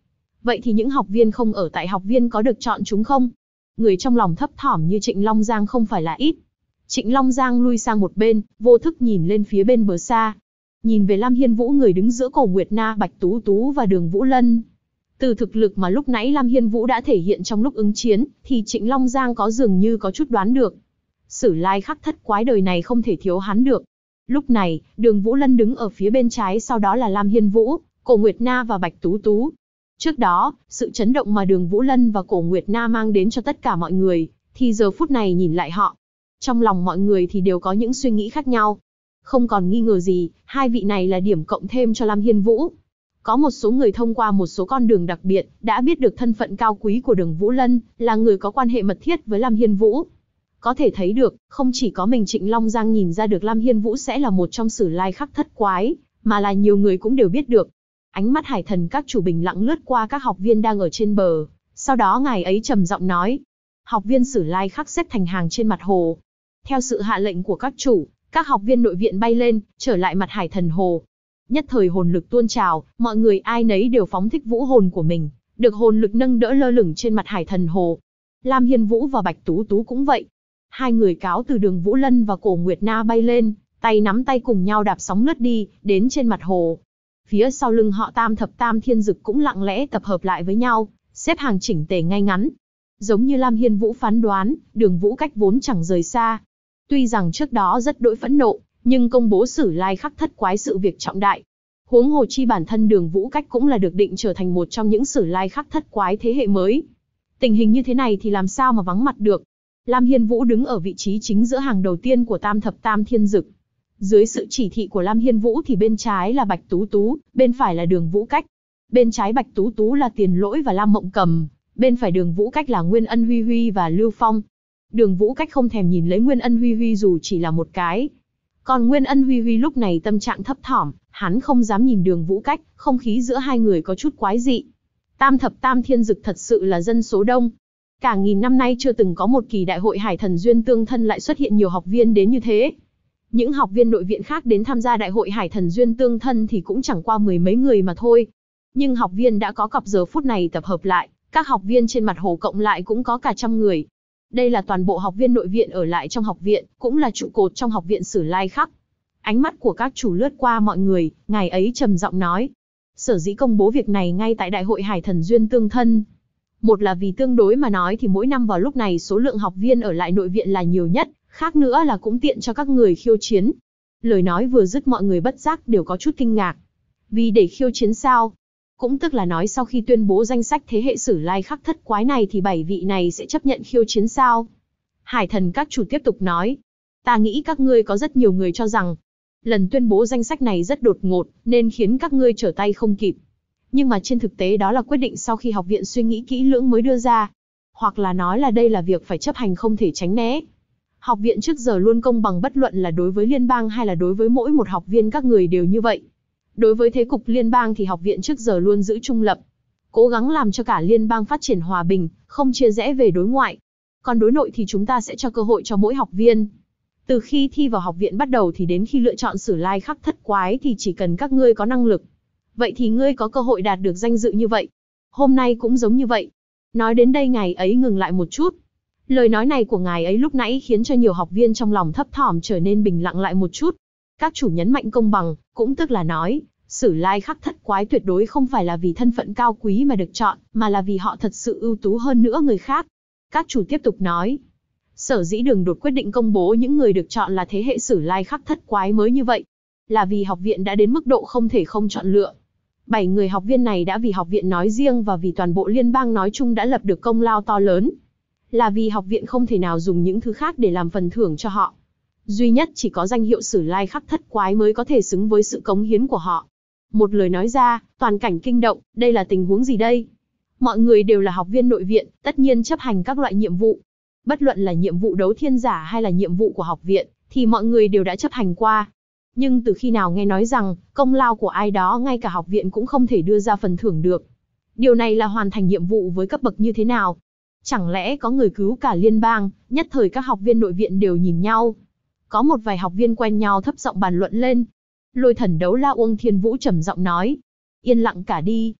Vậy thì những học viên không ở tại học viên có được chọn chúng không? Người trong lòng thấp thỏm như Trịnh Long Giang không phải là ít. Trịnh Long Giang lui sang một bên, vô thức nhìn lên phía bên bờ xa. Nhìn về Lam Hiên Vũ người đứng giữa Cổ Nguyệt Na, Bạch Tú Tú và Đường Vũ Lân. Từ thực lực mà lúc nãy Lam Hiên Vũ đã thể hiện trong lúc ứng chiến, thì Trịnh Long Giang có dường như có chút đoán được. Sử lai khắc thất quái đời này không thể thiếu hắn được. Lúc này, Đường Vũ Lân đứng ở phía bên trái, sau đó là Lam Hiên Vũ, Cổ Nguyệt Na và Bạch Tú Tú. Trước đó, sự chấn động mà Đường Vũ Lân và Cổ Nguyệt Na mang đến cho tất cả mọi người, thì giờ phút này nhìn lại họ, trong lòng mọi người thì đều có những suy nghĩ khác nhau. Không còn nghi ngờ gì, hai vị này là điểm cộng thêm cho Lam Hiên Vũ. Có một số người thông qua một số con đường đặc biệt, đã biết được thân phận cao quý của Đường Vũ Lân, là người có quan hệ mật thiết với Lam Hiên Vũ. Có thể thấy được, không chỉ có mình Trịnh Long Giang nhìn ra được Lam Hiên Vũ sẽ là một trong sử lai khắc thất quái, mà là nhiều người cũng đều biết được. Ánh mắt Hải Thần các chủ bình lặng lướt qua các học viên đang ở trên bờ, sau đó ngài ấy trầm giọng nói. Học viên sử lai khắc xếp thành hàng trên mặt hồ. Theo sự hạ lệnh của các chủ, các học viên nội viện bay lên, trở lại mặt Hải Thần hồ. Nhất thời hồn lực tuôn trào, mọi người ai nấy đều phóng thích vũ hồn của mình, được hồn lực nâng đỡ lơ lửng trên mặt Hải Thần hồ. Lam Hiên Vũ và Bạch Tú Tú cũng vậy. Hai người cáo từ Đường Vũ Lân và Cổ Nguyệt Na bay lên, tay nắm tay cùng nhau đạp sóng lướt đi, đến trên mặt hồ. Phía sau lưng họ Tam Thập Tam Thiên Dực cũng lặng lẽ tập hợp lại với nhau, xếp hàng chỉnh tề ngay ngắn. Giống như Lam Hiên Vũ phán đoán, Đường Vũ cách vốn chẳng rời xa. Tuy rằng trước đó rất đỗi phẫn nộ, nhưng công bố sử lai khắc thất quái sự việc trọng đại. Huống hồ chi bản thân Đường Vũ cách cũng là được định trở thành một trong những sử lai khắc thất quái thế hệ mới. Tình hình như thế này thì làm sao mà vắng mặt được. Lam Hiên Vũ đứng ở vị trí chính giữa hàng đầu tiên của Tam Thập Tam Thiên Dực. Dưới sự chỉ thị của Lam Hiên Vũ thì bên trái là Bạch Tú Tú, bên phải là Đường Vũ cách. Bên trái Bạch Tú Tú là Tiền Lỗi và Lam Mộng Cầm, bên phải Đường Vũ cách là Nguyên Ân Huy Huy và Lưu Phong. Đường Vũ cách không thèm nhìn lấy Nguyên Ân Huy Huy dù chỉ là một cái. Còn Nguyên Ân Huy Huy lúc này tâm trạng thấp thỏm, hắn không dám nhìn Đường Vũ cách, không khí giữa hai người có chút quái dị. Tam Thập Tam Thiên Dực thật sự là dân số đông. Cả nghìn năm nay chưa từng có một kỳ đại hội Hải Thần Duyên Tương Thân lại xuất hiện nhiều học viên đến như thế. Những học viên nội viện khác đến tham gia đại hội Hải Thần Duyên Tương Thân thì cũng chẳng qua mười mấy người mà thôi. Nhưng học viên đã có cặp giờ phút này tập hợp lại, các học viên trên mặt hồ cộng lại cũng có cả trăm người. Đây là toàn bộ học viên nội viện ở lại trong học viện, cũng là trụ cột trong học viện sử lai khắc. Ánh mắt của các chủ lướt qua mọi người, ngài ấy trầm giọng nói. Sở dĩ công bố việc này ngay tại đại hội Hải Thần Duyên Tương Thân. Một là vì tương đối mà nói thì mỗi năm vào lúc này số lượng học viên ở lại nội viện là nhiều nhất, khác nữa là cũng tiện cho các người khiêu chiến. Lời nói vừa dứt mọi người bất giác đều có chút kinh ngạc. Vì để khiêu chiến sao? Cũng tức là nói sau khi tuyên bố danh sách thế hệ sử lai khắc thất quái này thì 7 vị này sẽ chấp nhận khiêu chiến sao? Hải Thần các chủ tiếp tục nói. Ta nghĩ các ngươi có rất nhiều người cho rằng lần tuyên bố danh sách này rất đột ngột nên khiến các ngươi trở tay không kịp. Nhưng mà trên thực tế đó là quyết định sau khi học viện suy nghĩ kỹ lưỡng mới đưa ra. Hoặc là nói là đây là việc phải chấp hành không thể tránh né. Học viện trước giờ luôn công bằng bất luận là đối với liên bang hay là đối với mỗi một học viên các người đều như vậy. Đối với thế cục liên bang thì học viện trước giờ luôn giữ trung lập. Cố gắng làm cho cả liên bang phát triển hòa bình, không chia rẽ về đối ngoại. Còn đối nội thì chúng ta sẽ cho cơ hội cho mỗi học viên. Từ khi thi vào học viện bắt đầu thì đến khi lựa chọn sử lai khắc thất quái thì chỉ cần các ngươi có năng lực. Vậy thì ngươi có cơ hội đạt được danh dự như vậy. Hôm nay cũng giống như vậy. Nói đến đây ngài ấy ngừng lại một chút. Lời nói này của ngài ấy lúc nãy khiến cho nhiều học viên trong lòng thấp thỏm trở nên bình lặng lại một chút. Các chủ nhấn mạnh công bằng, cũng tức là nói, sử lai khắc thất quái tuyệt đối không phải là vì thân phận cao quý mà được chọn, mà là vì họ thật sự ưu tú hơn nữa người khác. Các chủ tiếp tục nói, sở dĩ Đường Đột quyết định công bố những người được chọn là thế hệ sử lai khắc thất quái mới như vậy, là vì học viện đã đến mức độ không thể không chọn lựa. 7 người học viên này đã vì học viện nói riêng và vì toàn bộ liên bang nói chung đã lập được công lao to lớn. Là vì học viện không thể nào dùng những thứ khác để làm phần thưởng cho họ. Duy nhất chỉ có danh hiệu sử lai khắc thất quái mới có thể xứng với sự cống hiến của họ. Một lời nói ra, toàn cảnh kinh động, đây là tình huống gì đây? Mọi người đều là học viên nội viện, tất nhiên chấp hành các loại nhiệm vụ. Bất luận là nhiệm vụ đấu thiên giả hay là nhiệm vụ của học viện, thì mọi người đều đã chấp hành qua. Nhưng từ khi nào nghe nói rằng, công lao của ai đó ngay cả học viện cũng không thể đưa ra phần thưởng được. Điều này là hoàn thành nhiệm vụ với cấp bậc như thế nào? Chẳng lẽ có người cứu cả liên bang, nhất thời các học viên nội viện đều nhìn nhau. Có một vài học viên quen nhau thấp giọng bàn luận lên. Lôi Thần Đấu La Uông Thiên Vũ trầm giọng nói. Yên lặng cả đi.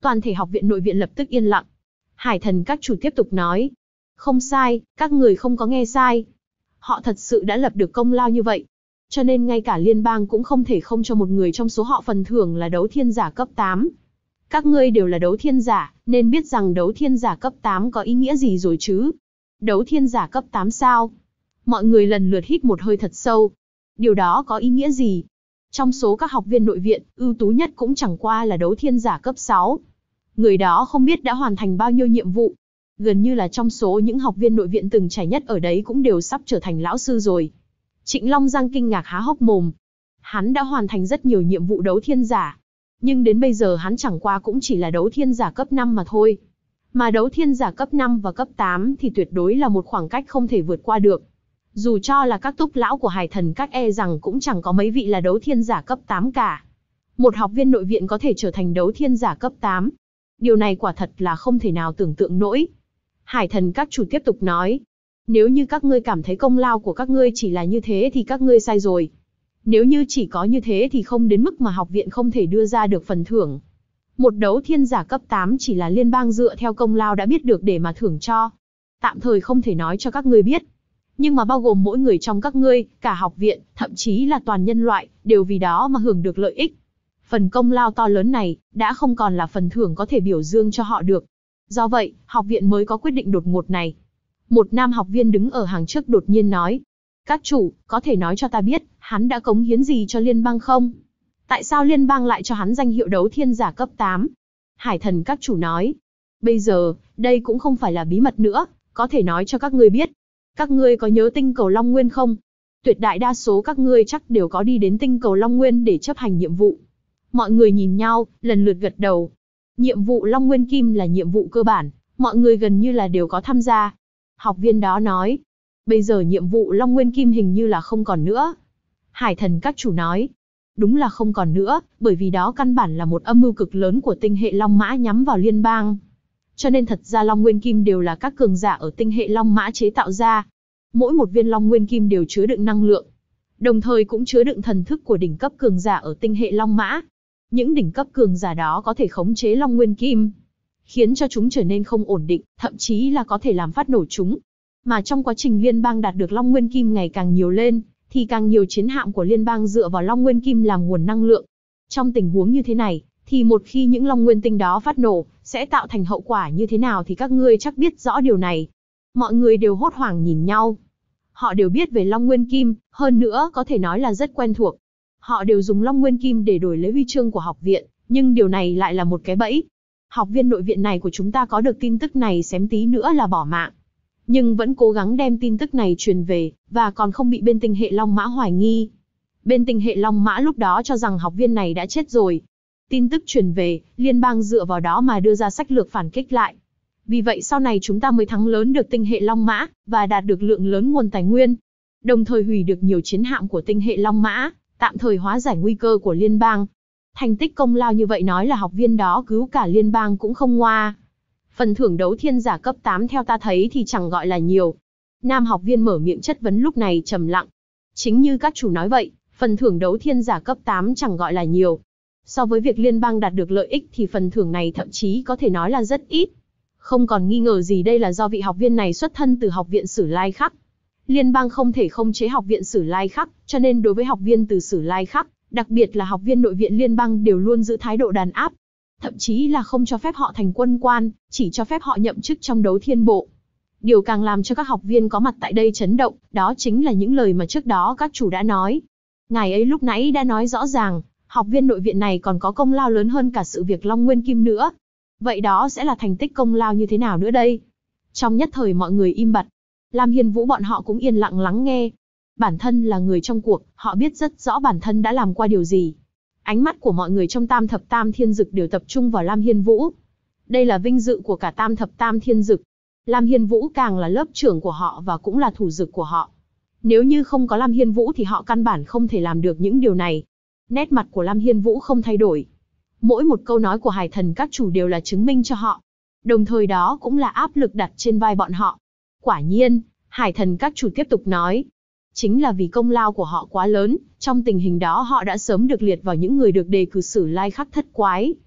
Toàn thể học viện nội viện lập tức yên lặng. Hải thần các chủ tiếp tục nói. Không sai, các người không có nghe sai. Họ thật sự đã lập được công lao như vậy. Cho nên ngay cả liên bang cũng không thể không cho một người trong số họ phần thưởng là đấu thiên giả cấp 8. Các ngươi đều là đấu thiên giả, nên biết rằng đấu thiên giả cấp 8 có ý nghĩa gì rồi chứ. Đấu thiên giả cấp 8 sao? Mọi người lần lượt hít một hơi thật sâu. Điều đó có ý nghĩa gì? Trong số các học viên nội viện, ưu tú nhất cũng chẳng qua là đấu thiên giả cấp 6. Người đó không biết đã hoàn thành bao nhiêu nhiệm vụ. Gần như là trong số những học viên nội viện từng trải nhất ở đấy cũng đều sắp trở thành lão sư rồi. Trịnh Long Giang kinh ngạc há hốc mồm. Hắn đã hoàn thành rất nhiều nhiệm vụ đấu thiên giả. Nhưng đến bây giờ hắn chẳng qua cũng chỉ là đấu thiên giả cấp 5 mà thôi. Mà đấu thiên giả cấp 5 và cấp 8 thì tuyệt đối là một khoảng cách không thể vượt qua được. Dù cho là các túc lão của hải thần các e rằng cũng chẳng có mấy vị là đấu thiên giả cấp 8 cả. Một học viên nội viện có thể trở thành đấu thiên giả cấp 8. Điều này quả thật là không thể nào tưởng tượng nổi. Hải thần các chủ tiếp tục nói. Nếu như các ngươi cảm thấy công lao của các ngươi chỉ là như thế thì các ngươi sai rồi. Nếu như chỉ có như thế thì không đến mức mà học viện không thể đưa ra được phần thưởng. Một đấu thiên giả cấp 8 chỉ là liên bang dựa theo công lao đã biết được để mà thưởng cho. Tạm thời không thể nói cho các ngươi biết. Nhưng mà bao gồm mỗi người trong các ngươi, cả học viện, thậm chí là toàn nhân loại, đều vì đó mà hưởng được lợi ích. Phần công lao to lớn này, đã không còn là phần thưởng có thể biểu dương cho họ được. Do vậy, học viện mới có quyết định đột ngột này. Một nam học viên đứng ở hàng trước đột nhiên nói. Các chủ, có thể nói cho ta biết, hắn đã cống hiến gì cho liên bang không? Tại sao liên bang lại cho hắn danh hiệu đấu thiên giả cấp 8? Hải thần các chủ nói. Bây giờ, đây cũng không phải là bí mật nữa, có thể nói cho các ngươi biết. Các ngươi có nhớ tinh cầu Long Nguyên không? Tuyệt đại đa số các ngươi chắc đều có đi đến tinh cầu Long Nguyên để chấp hành nhiệm vụ. Mọi người nhìn nhau, lần lượt gật đầu. Nhiệm vụ Long Nguyên Kim là nhiệm vụ cơ bản, mọi người gần như là đều có tham gia. Học viên đó nói. Bây giờ nhiệm vụ Long Nguyên Kim hình như là không còn nữa. Hải thần các chủ nói. Đúng là không còn nữa, bởi vì đó căn bản là một âm mưu cực lớn của tinh hệ Long Mã nhắm vào liên bang. Cho nên thật ra Long Nguyên Kim đều là các cường giả ở tinh hệ Long Mã chế tạo ra. Mỗi một viên Long Nguyên Kim đều chứa đựng năng lượng, đồng thời cũng chứa đựng thần thức của đỉnh cấp cường giả ở tinh hệ Long Mã. Những đỉnh cấp cường giả đó có thể khống chế Long Nguyên Kim, khiến cho chúng trở nên không ổn định, thậm chí là có thể làm phát nổ chúng. Mà trong quá trình liên bang đạt được Long Nguyên Kim ngày càng nhiều lên, thì càng nhiều chiến hạm của liên bang dựa vào Long Nguyên Kim làm nguồn năng lượng. Trong tình huống như thế này, thì một khi những Long Nguyên tinh đó phát nổ, sẽ tạo thành hậu quả như thế nào thì các ngươi chắc biết rõ điều này. Mọi người đều hốt hoảng nhìn nhau. Họ đều biết về Long Nguyên Kim, hơn nữa có thể nói là rất quen thuộc. Họ đều dùng Long Nguyên Kim để đổi lấy huy chương của học viện, nhưng điều này lại là một cái bẫy. Học viên nội viện này của chúng ta có được tin tức này xém tí nữa là bỏ mạng. Nhưng vẫn cố gắng đem tin tức này truyền về, và còn không bị bên tinh hệ Long Mã hoài nghi. Bên tinh hệ Long Mã lúc đó cho rằng học viên này đã chết rồi. Tin tức truyền về, liên bang dựa vào đó mà đưa ra sách lược phản kích lại. Vì vậy sau này chúng ta mới thắng lớn được tinh hệ Long Mã, và đạt được lượng lớn nguồn tài nguyên. Đồng thời hủy được nhiều chiến hạm của tinh hệ Long Mã, tạm thời hóa giải nguy cơ của liên bang. Thành tích công lao như vậy nói là học viên đó cứu cả liên bang cũng không ngoa. Phần thưởng đấu thiên giả cấp 8 theo ta thấy thì chẳng gọi là nhiều. Nam học viên mở miệng chất vấn lúc này trầm lặng. Chính như các chủ nói vậy, phần thưởng đấu thiên giả cấp 8 chẳng gọi là nhiều. So với việc liên bang đạt được lợi ích thì phần thưởng này thậm chí có thể nói là rất ít. Không còn nghi ngờ gì đây là do vị học viên này xuất thân từ học viện Sử Lai Khắc. Liên bang không thể khống chế học viện Sử Lai Khắc, cho nên đối với học viên từ Sử Lai Khắc, đặc biệt là học viên nội viện liên bang đều luôn giữ thái độ đàn áp. Thậm chí là không cho phép họ thành quân quan, chỉ cho phép họ nhậm chức trong đấu thiên bộ. Điều càng làm cho các học viên có mặt tại đây chấn động, đó chính là những lời mà trước đó các chủ đã nói. Ngài ấy lúc nãy đã nói rõ ràng, học viên nội viện này còn có công lao lớn hơn cả sự việc Long Nguyên Kim nữa. Vậy đó sẽ là thành tích công lao như thế nào nữa đây? Trong nhất thời mọi người im bặt. Lam Hiên Vũ bọn họ cũng yên lặng lắng nghe. Bản thân là người trong cuộc, họ biết rất rõ bản thân đã làm qua điều gì. Ánh mắt của mọi người trong Tam Thập Tam Thiên Dực đều tập trung vào Lam Hiên Vũ. Đây là vinh dự của cả Tam Thập Tam Thiên Dực. Lam Hiên Vũ càng là lớp trưởng của họ và cũng là thủ dực của họ. Nếu như không có Lam Hiên Vũ thì họ căn bản không thể làm được những điều này. Nét mặt của Lam Hiên Vũ không thay đổi. Mỗi một câu nói của hải thần các chủ đều là chứng minh cho họ. Đồng thời đó cũng là áp lực đặt trên vai bọn họ. Quả nhiên, hải thần các chủ tiếp tục nói. Chính là vì công lao của họ quá lớn, trong tình hình đó họ đã sớm được liệt vào những người được đề cử Sử Lai Khắc thất quái.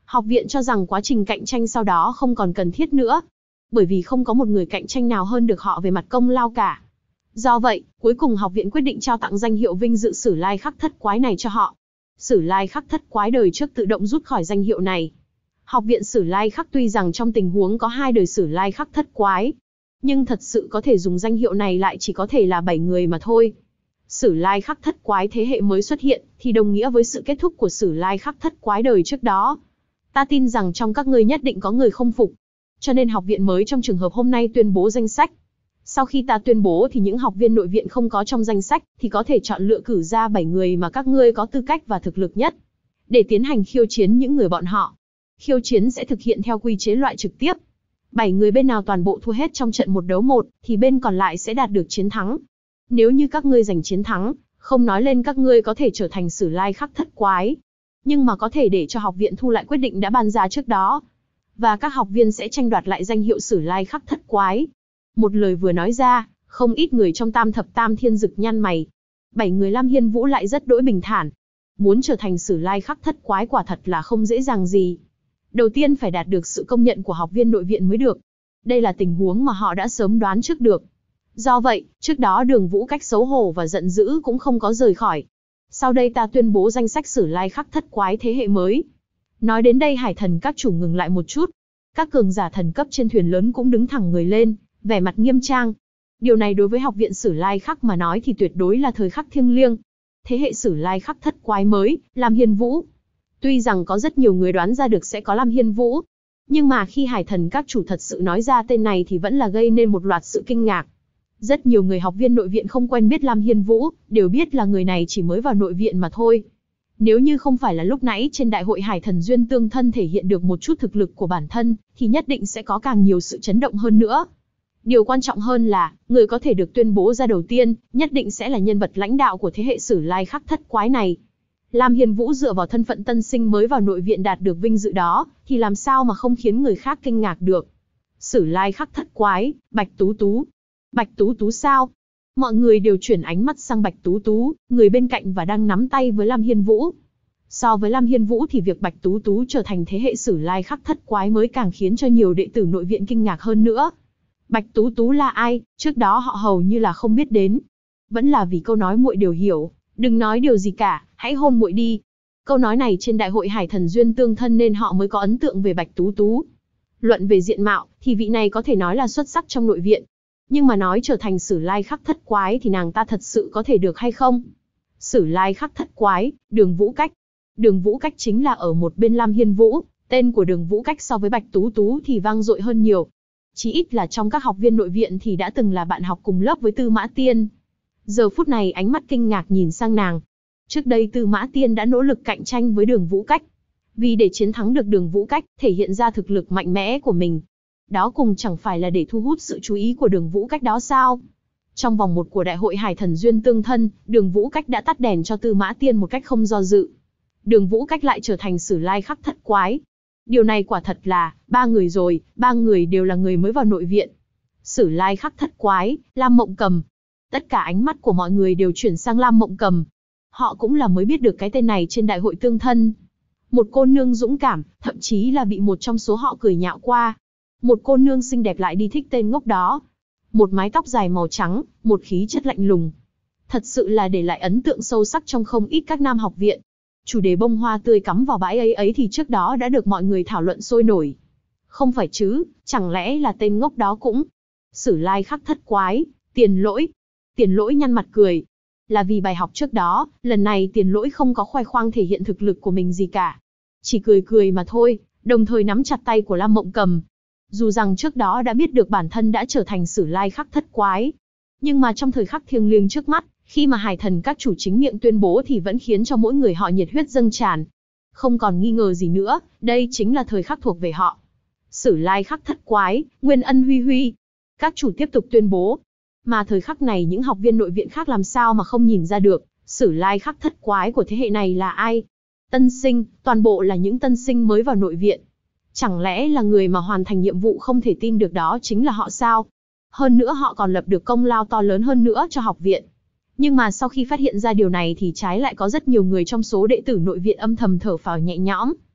Học viện cho rằng quá trình cạnh tranh sau đó không còn cần thiết nữa, bởi vì không có một người cạnh tranh nào hơn được họ về mặt công lao cả. Do vậy, cuối cùng học viện quyết định trao tặng danh hiệu vinh dự Sử Lai Khắc Thất Quái này cho họ. Sử Lai Khắc Thất Quái đời trước tự động rút khỏi danh hiệu này. Học viện Sử Lai Khắc tuy rằng trong tình huống có 2 đời Sử Lai Khắc Thất Quái, nhưng thật sự có thể dùng danh hiệu này lại chỉ có thể là 7 người mà thôi. Sử Lai Khắc Thất Quái thế hệ mới xuất hiện, thì đồng nghĩa với sự kết thúc của Sử Lai Khắc Thất Quái đời trước đó. Ta tin rằng trong các ngươi nhất định có người không phục. Cho nên học viện mới trong trường hợp hôm nay tuyên bố danh sách. Sau khi ta tuyên bố thì những học viên nội viện không có trong danh sách, thì có thể chọn lựa cử ra 7 người mà các ngươi có tư cách và thực lực nhất, để tiến hành khiêu chiến những người bọn họ. Khiêu chiến sẽ thực hiện theo quy chế loại trực tiếp. 7 người bên nào toàn bộ thua hết trong trận 1 đấu 1, thì bên còn lại sẽ đạt được chiến thắng. Nếu như các ngươi giành chiến thắng, không nói lên các ngươi có thể trở thành Sử Lai Khắc Thất Quái, nhưng mà có thể để cho học viện thu lại quyết định đã ban ra trước đó. Và các học viên sẽ tranh đoạt lại danh hiệu Sử Lai Khắc Thất Quái. Một lời vừa nói ra, không ít người trong Tam Thập Tam Thiên Dực nhăn mày. 7 người Lam Hiên Vũ lại rất đỗi bình thản. Muốn trở thành Sử Lai Khắc Thất Quái quả thật là không dễ dàng gì. Đầu tiên phải đạt được sự công nhận của học viên nội viện mới được. Đây là tình huống mà họ đã sớm đoán trước được. Do vậy, trước đó Đường Vũ Cách xấu hổ và giận dữ cũng không có rời khỏi. Sau đây ta tuyên bố danh sách Sử Lai Khắc Thất Quái thế hệ mới. Nói đến đây Hải Thần các chủ ngừng lại một chút. Các cường giả thần cấp trên thuyền lớn cũng đứng thẳng người lên, vẻ mặt nghiêm trang. Điều này đối với học viện Sử Lai Khắc mà nói thì tuyệt đối là thời khắc thiêng liêng. Thế hệ Sử Lai Khắc Thất Quái mới, Lam Hiên Vũ. Tuy rằng có rất nhiều người đoán ra được sẽ có Lam Hiên Vũ, nhưng mà khi Hải Thần các chủ thật sự nói ra tên này thì vẫn là gây nên một loạt sự kinh ngạc. Rất nhiều người học viên nội viện không quen biết Lam Hiên Vũ, đều biết là người này chỉ mới vào nội viện mà thôi. Nếu như không phải là lúc nãy trên đại hội Hải Thần Duyên Tương Thân thể hiện được một chút thực lực của bản thân, thì nhất định sẽ có càng nhiều sự chấn động hơn nữa. Điều quan trọng hơn là, người có thể được tuyên bố ra đầu tiên, nhất định sẽ là nhân vật lãnh đạo của thế hệ Sử Lai Khắc Thất Quái này. Lam Hiên Vũ dựa vào thân phận tân sinh mới vào nội viện đạt được vinh dự đó, thì làm sao mà không khiến người khác kinh ngạc được. Sử Lai Khắc Thất Quái, Bạch Tú Tú. Bạch Tú Tú sao? Mọi người đều chuyển ánh mắt sang Bạch Tú Tú, người bên cạnh và đang nắm tay với Lam Hiên Vũ. So với Lam Hiên Vũ thì việc Bạch Tú Tú trở thành thế hệ Sử Lai Khắc Thất Quái mới càng khiến cho nhiều đệ tử nội viện kinh ngạc hơn nữa. Bạch Tú Tú là ai, trước đó họ hầu như là không biết đến. Vẫn là vì câu nói muội đều hiểu, đừng nói điều gì cả, hãy hôn muội đi. Câu nói này trên đại hội Hải Thần Duyên Tương Thân nên họ mới có ấn tượng về Bạch Tú Tú. Luận về diện mạo, thì vị này có thể nói là xuất sắc trong nội viện. Nhưng mà nói trở thành Sử Lai Khắc Thất Quái thì nàng ta thật sự có thể được hay không? Sử Lai Khắc Thất Quái, Đường Vũ Cách. Đường Vũ Cách chính là ở một bên Lam Hiên Vũ, tên của Đường Vũ Cách so với Bạch Tú Tú thì vang dội hơn nhiều. Chỉ ít là trong các học viên nội viện thì đã từng là bạn học cùng lớp với Tư Mã Tiên. Giờ phút này ánh mắt kinh ngạc nhìn sang nàng. Trước đây Tư Mã Tiên đã nỗ lực cạnh tranh với Đường Vũ Cách. Vì để chiến thắng được Đường Vũ Cách, thể hiện ra thực lực mạnh mẽ của mình. Đó cùng chẳng phải là để thu hút sự chú ý của Đường Vũ Cách đó sao? Trong vòng 1 của đại hội Hải Thần Duyên Tương Thân, Đường Vũ Cách đã tắt đèn cho Tư Mã Tiên một cách không do dự. Đường Vũ Cách lại trở thành Sử Lai Khắc Thất Quái. Điều này quả thật là, 3 người rồi, 3 người đều là người mới vào nội viện. Sử Lai Khắc Thất Quái, Lam Mộng Cầm. Tất cả ánh mắt của mọi người đều chuyển sang Lam Mộng Cầm. Họ cũng là mới biết được cái tên này trên đại hội tương thân. Một cô nương dũng cảm, thậm chí là bị một trong số họ cười nhạo qua. Một cô nương xinh đẹp lại đi thích tên ngốc đó. Một mái tóc dài màu trắng, một khí chất lạnh lùng. Thật sự là để lại ấn tượng sâu sắc trong không ít các nam học viện. Chủ đề bông hoa tươi cắm vào bãi ấy thì trước đó đã được mọi người thảo luận sôi nổi. Không phải chứ, chẳng lẽ là tên ngốc đó cũng... Sử Lai Khắc Thất Quái, Tiền Lỗi. Tiền Lỗi nhăn mặt cười. Là vì bài học trước đó, lần này Tiền Lỗi không có khoe khoang thể hiện thực lực của mình gì cả. Chỉ cười cười mà thôi, đồng thời nắm chặt tay của Lam Mộng Cầm. Dù rằng trước đó đã biết được bản thân đã trở thành Sử Lai Khắc Thất Quái. Nhưng mà trong thời khắc thiêng liêng trước mắt, khi mà Hải Thần các chủ chính miệng tuyên bố thì vẫn khiến cho mỗi người họ nhiệt huyết dâng tràn. Không còn nghi ngờ gì nữa, đây chính là thời khắc thuộc về họ. Sử Lai Khắc Thất Quái, Nguyên Ân Huy Huy. Các chủ tiếp tục tuyên bố. Mà thời khắc này những học viên nội viện khác làm sao mà không nhìn ra được, Sử Lai Khắc Thất Quái của thế hệ này là ai? Tân sinh, toàn bộ là những tân sinh mới vào nội viện. Chẳng lẽ là người mà hoàn thành nhiệm vụ không thể tin được đó chính là họ sao? Hơn nữa họ còn lập được công lao to lớn hơn nữa cho học viện. Nhưng mà sau khi phát hiện ra điều này thì trái lại có rất nhiều người trong số đệ tử nội viện âm thầm thở phào nhẹ nhõm.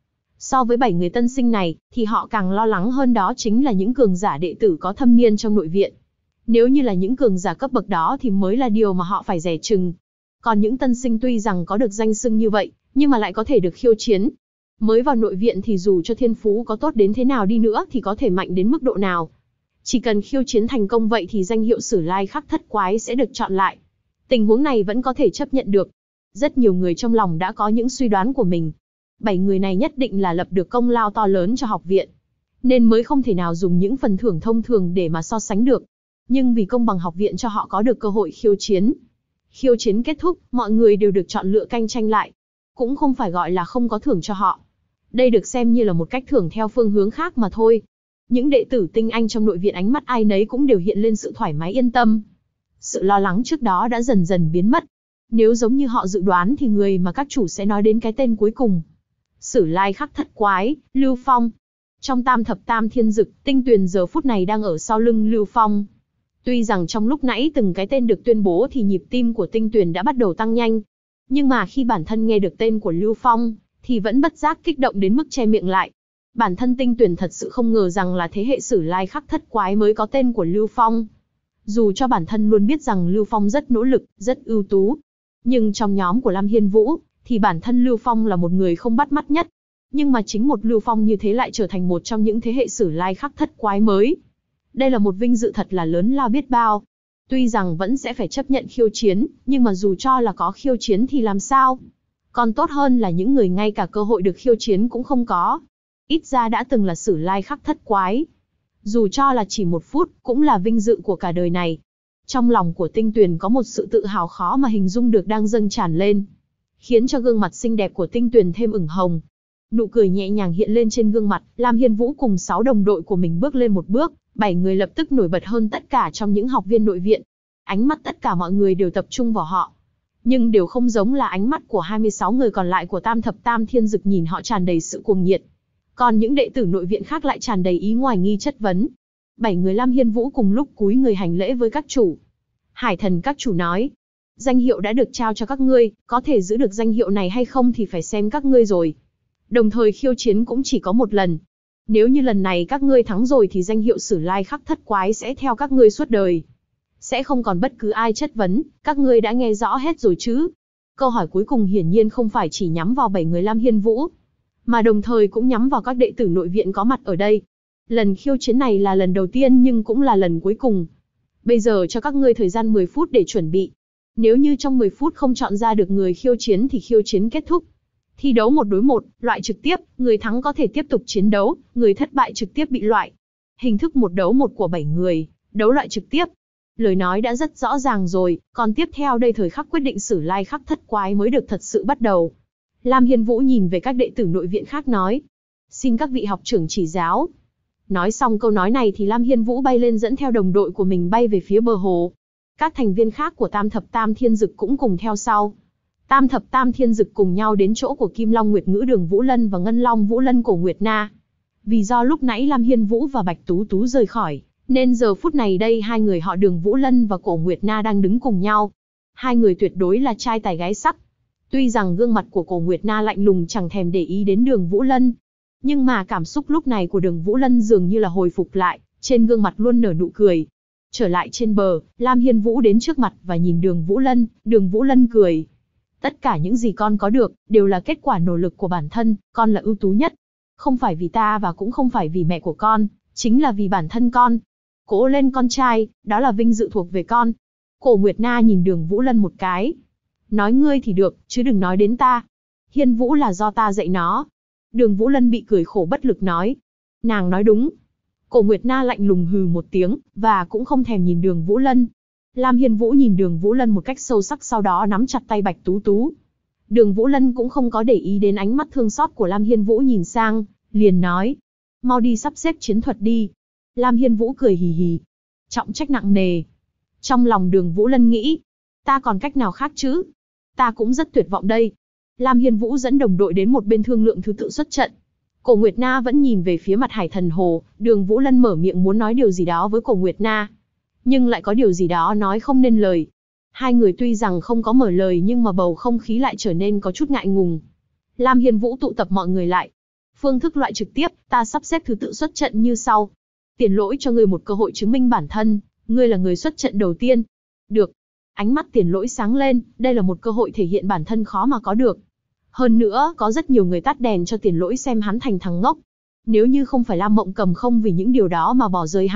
So với 7 người tân sinh này, thì họ càng lo lắng hơn đó chính là những cường giả đệ tử có thâm niên trong nội viện. Nếu như là những cường giả cấp bậc đó thì mới là điều mà họ phải dè chừng. Còn những tân sinh tuy rằng có được danh xưng như vậy, nhưng mà lại có thể được khiêu chiến. Mới vào nội viện thì dù cho thiên phú có tốt đến thế nào đi nữa thì có thể mạnh đến mức độ nào. Chỉ cần khiêu chiến thành công vậy thì danh hiệu Sử Lai Khắc Thất Quái sẽ được chọn lại. Tình huống này vẫn có thể chấp nhận được. Rất nhiều người trong lòng đã có những suy đoán của mình. 7 người này nhất định là lập được công lao to lớn cho học viện, nên mới không thể nào dùng những phần thưởng thông thường để mà so sánh được. Nhưng vì công bằng học viện cho họ có được cơ hội khiêu chiến. Khiêu chiến kết thúc, mọi người đều được chọn lựa cạnh tranh lại. Cũng không phải gọi là không có thưởng cho họ. Đây được xem như là một cách thưởng theo phương hướng khác mà thôi. Những đệ tử tinh anh trong nội viện ánh mắt ai nấy cũng đều hiện lên sự thoải mái yên tâm. Sự lo lắng trước đó đã dần dần biến mất. Nếu giống như họ dự đoán thì người mà các chủ sẽ nói đến cái tên cuối cùng. Sử Lai Khắc Thất Quái, Lưu Phong. Trong Tam Thập Tam Thiên Dực, Tinh Tuyền giờ phút này đang ở sau lưng Lưu Phong. Tuy rằng trong lúc nãy từng cái tên được tuyên bố thì nhịp tim của Tinh Tuyền đã bắt đầu tăng nhanh. Nhưng mà khi bản thân nghe được tên của Lưu Phong, thì vẫn bất giác kích động đến mức che miệng lại. Bản thân Tinh Tuyền thật sự không ngờ rằng là thế hệ Sử Lai Khắc Thất Quái mới có tên của Lưu Phong. Dù cho bản thân luôn biết rằng Lưu Phong rất nỗ lực, rất ưu tú. Nhưng trong nhóm của Lam Hiên Vũ, thì bản thân Lưu Phong là một người không bắt mắt nhất. Nhưng mà chính một Lưu Phong như thế lại trở thành một trong những thế hệ Sử Lai Khắc Thất Quái mới. Đây là một vinh dự thật là lớn lao biết bao. Tuy rằng vẫn sẽ phải chấp nhận khiêu chiến, nhưng mà dù cho là có khiêu chiến thì làm sao? Còn tốt hơn là những người ngay cả cơ hội được khiêu chiến cũng không có. Ít ra đã từng là Sử Lai Khắc Thất Quái. Dù cho là chỉ 1 phút, cũng là vinh dự của cả đời này. Trong lòng của Tinh Tuyền có một sự tự hào khó mà hình dung được đang dâng tràn lên, khiến cho gương mặt xinh đẹp của Tinh Tuyền thêm ửng hồng. Nụ cười nhẹ nhàng hiện lên trên gương mặt, Lam Hiên Vũ cùng 6 đồng đội của mình bước lên một bước, 7 người lập tức nổi bật hơn tất cả trong những học viên nội viện. Ánh mắt tất cả mọi người đều tập trung vào họ. Nhưng đều không giống là ánh mắt của 26 người còn lại của Tam Thập Tam Thiên Dực, nhìn họ tràn đầy sự cuồng nhiệt. Còn những đệ tử nội viện khác lại tràn đầy ý ngoài nghi chất vấn. 7 người Lam Hiên Vũ cùng lúc cúi người hành lễ với các chủ. Hải Thần các chủ nói, danh hiệu đã được trao cho các ngươi, có thể giữ được danh hiệu này hay không thì phải xem các ngươi rồi. Đồng thời khiêu chiến cũng chỉ có 1 lần. Nếu như lần này các ngươi thắng rồi thì danh hiệu Sử Lai Khắc Thất Quái sẽ theo các ngươi suốt đời. Sẽ không còn bất cứ ai chất vấn, các ngươi đã nghe rõ hết rồi chứ? Câu hỏi cuối cùng hiển nhiên không phải chỉ nhắm vào 7 người Lam Hiên Vũ, mà đồng thời cũng nhắm vào các đệ tử nội viện có mặt ở đây. Lần khiêu chiến này là lần đầu tiên nhưng cũng là lần cuối cùng. Bây giờ cho các ngươi thời gian 10 phút để chuẩn bị. Nếu như trong 10 phút không chọn ra được người khiêu chiến thì khiêu chiến kết thúc. Thi đấu 1 đối 1, loại trực tiếp, người thắng có thể tiếp tục chiến đấu, người thất bại trực tiếp bị loại. Hình thức 1 đấu 1 của 7 người, đấu loại trực tiếp. Lời nói đã rất rõ ràng rồi, còn tiếp theo đây thời khắc quyết định Sử Lai Khắc Thất Quái mới được thật sự bắt đầu. Lam Hiên Vũ nhìn về các đệ tử nội viện khác nói, xin các vị học trưởng chỉ giáo. Nói xong câu nói này thì Lam Hiên Vũ bay lên dẫn theo đồng đội của mình bay về phía bờ hồ. Các thành viên khác của Tam Thập Tam Thiên Dực cũng cùng theo sau. Tam Thập Tam Thiên Dực cùng nhau đến chỗ của Kim Long Nguyệt Ngữ Đường Vũ Lân và Ngân Long Vũ Lân Cổ Nguyệt Na. Vì do lúc nãy Lam Hiên Vũ và Bạch Tú Tú rời khỏi, nên giờ phút này đây hai người họ Đường Vũ Lân và Cổ Nguyệt Na đang đứng cùng nhau. Hai người tuyệt đối là trai tài gái sắc. Tuy rằng gương mặt của Cổ Nguyệt Na lạnh lùng chẳng thèm để ý đến Đường Vũ Lân, nhưng mà cảm xúc lúc này của Đường Vũ Lân dường như là hồi phục lại, trên gương mặt luôn nở nụ cười. Trở lại trên bờ, Lam Hiên Vũ đến trước mặt và nhìn Đường Vũ Lân cười. Tất cả những gì con có được, đều là kết quả nỗ lực của bản thân, con là ưu tú nhất. Không phải vì ta và cũng không phải vì mẹ của con, chính là vì bản thân con. Cố lên con trai, đó là vinh dự thuộc về con. Cổ Nguyệt Na nhìn Đường Vũ Lân một cái. Nói ngươi thì được, chứ đừng nói đến ta. Hiên Vũ là do ta dạy nó. Đường Vũ Lân bị cười khổ bất lực nói. Nàng nói đúng. Cổ Nguyệt Na lạnh lùng hừ một tiếng, và cũng không thèm nhìn Đường Vũ Lân. Lam Hiên Vũ nhìn Đường Vũ Lân một cách sâu sắc, sau đó nắm chặt tay Bạch Tú Tú. Đường Vũ Lân cũng không có để ý đến ánh mắt thương xót của Lam Hiên Vũ nhìn sang, liền nói. Mau đi sắp xếp chiến thuật đi. Lam Hiên Vũ cười hì hì. Trọng trách nặng nề. Trong lòng Đường Vũ Lân nghĩ. Ta còn cách nào khác chứ? Ta cũng rất tuyệt vọng đây. Lam Hiên Vũ dẫn đồng đội đến một bên thương lượng thứ tự xuất trận. Cổ Nguyệt Na vẫn nhìn về phía mặt Hải Thần Hồ, Đường Vũ Lân mở miệng muốn nói điều gì đó với Cổ Nguyệt Na, nhưng lại có điều gì đó nói không nên lời. Hai người tuy rằng không có mở lời nhưng mà bầu không khí lại trở nên có chút ngại ngùng. Lam Hiên Vũ tụ tập mọi người lại. Phương thức loại trực tiếp, ta sắp xếp thứ tự xuất trận như sau. Tiền Lỗi cho ngươi một cơ hội chứng minh bản thân, ngươi là người xuất trận đầu tiên. Được. Ánh mắt Tiền Lỗi sáng lên, đây là một cơ hội thể hiện bản thân khó mà có được. Hơn nữa, có rất nhiều người tắt đèn cho Tiền Lỗi xem hắn thành thằng ngốc. Nếu như không phải Lam Mộng Cầm không vì những điều đó mà bỏ rơi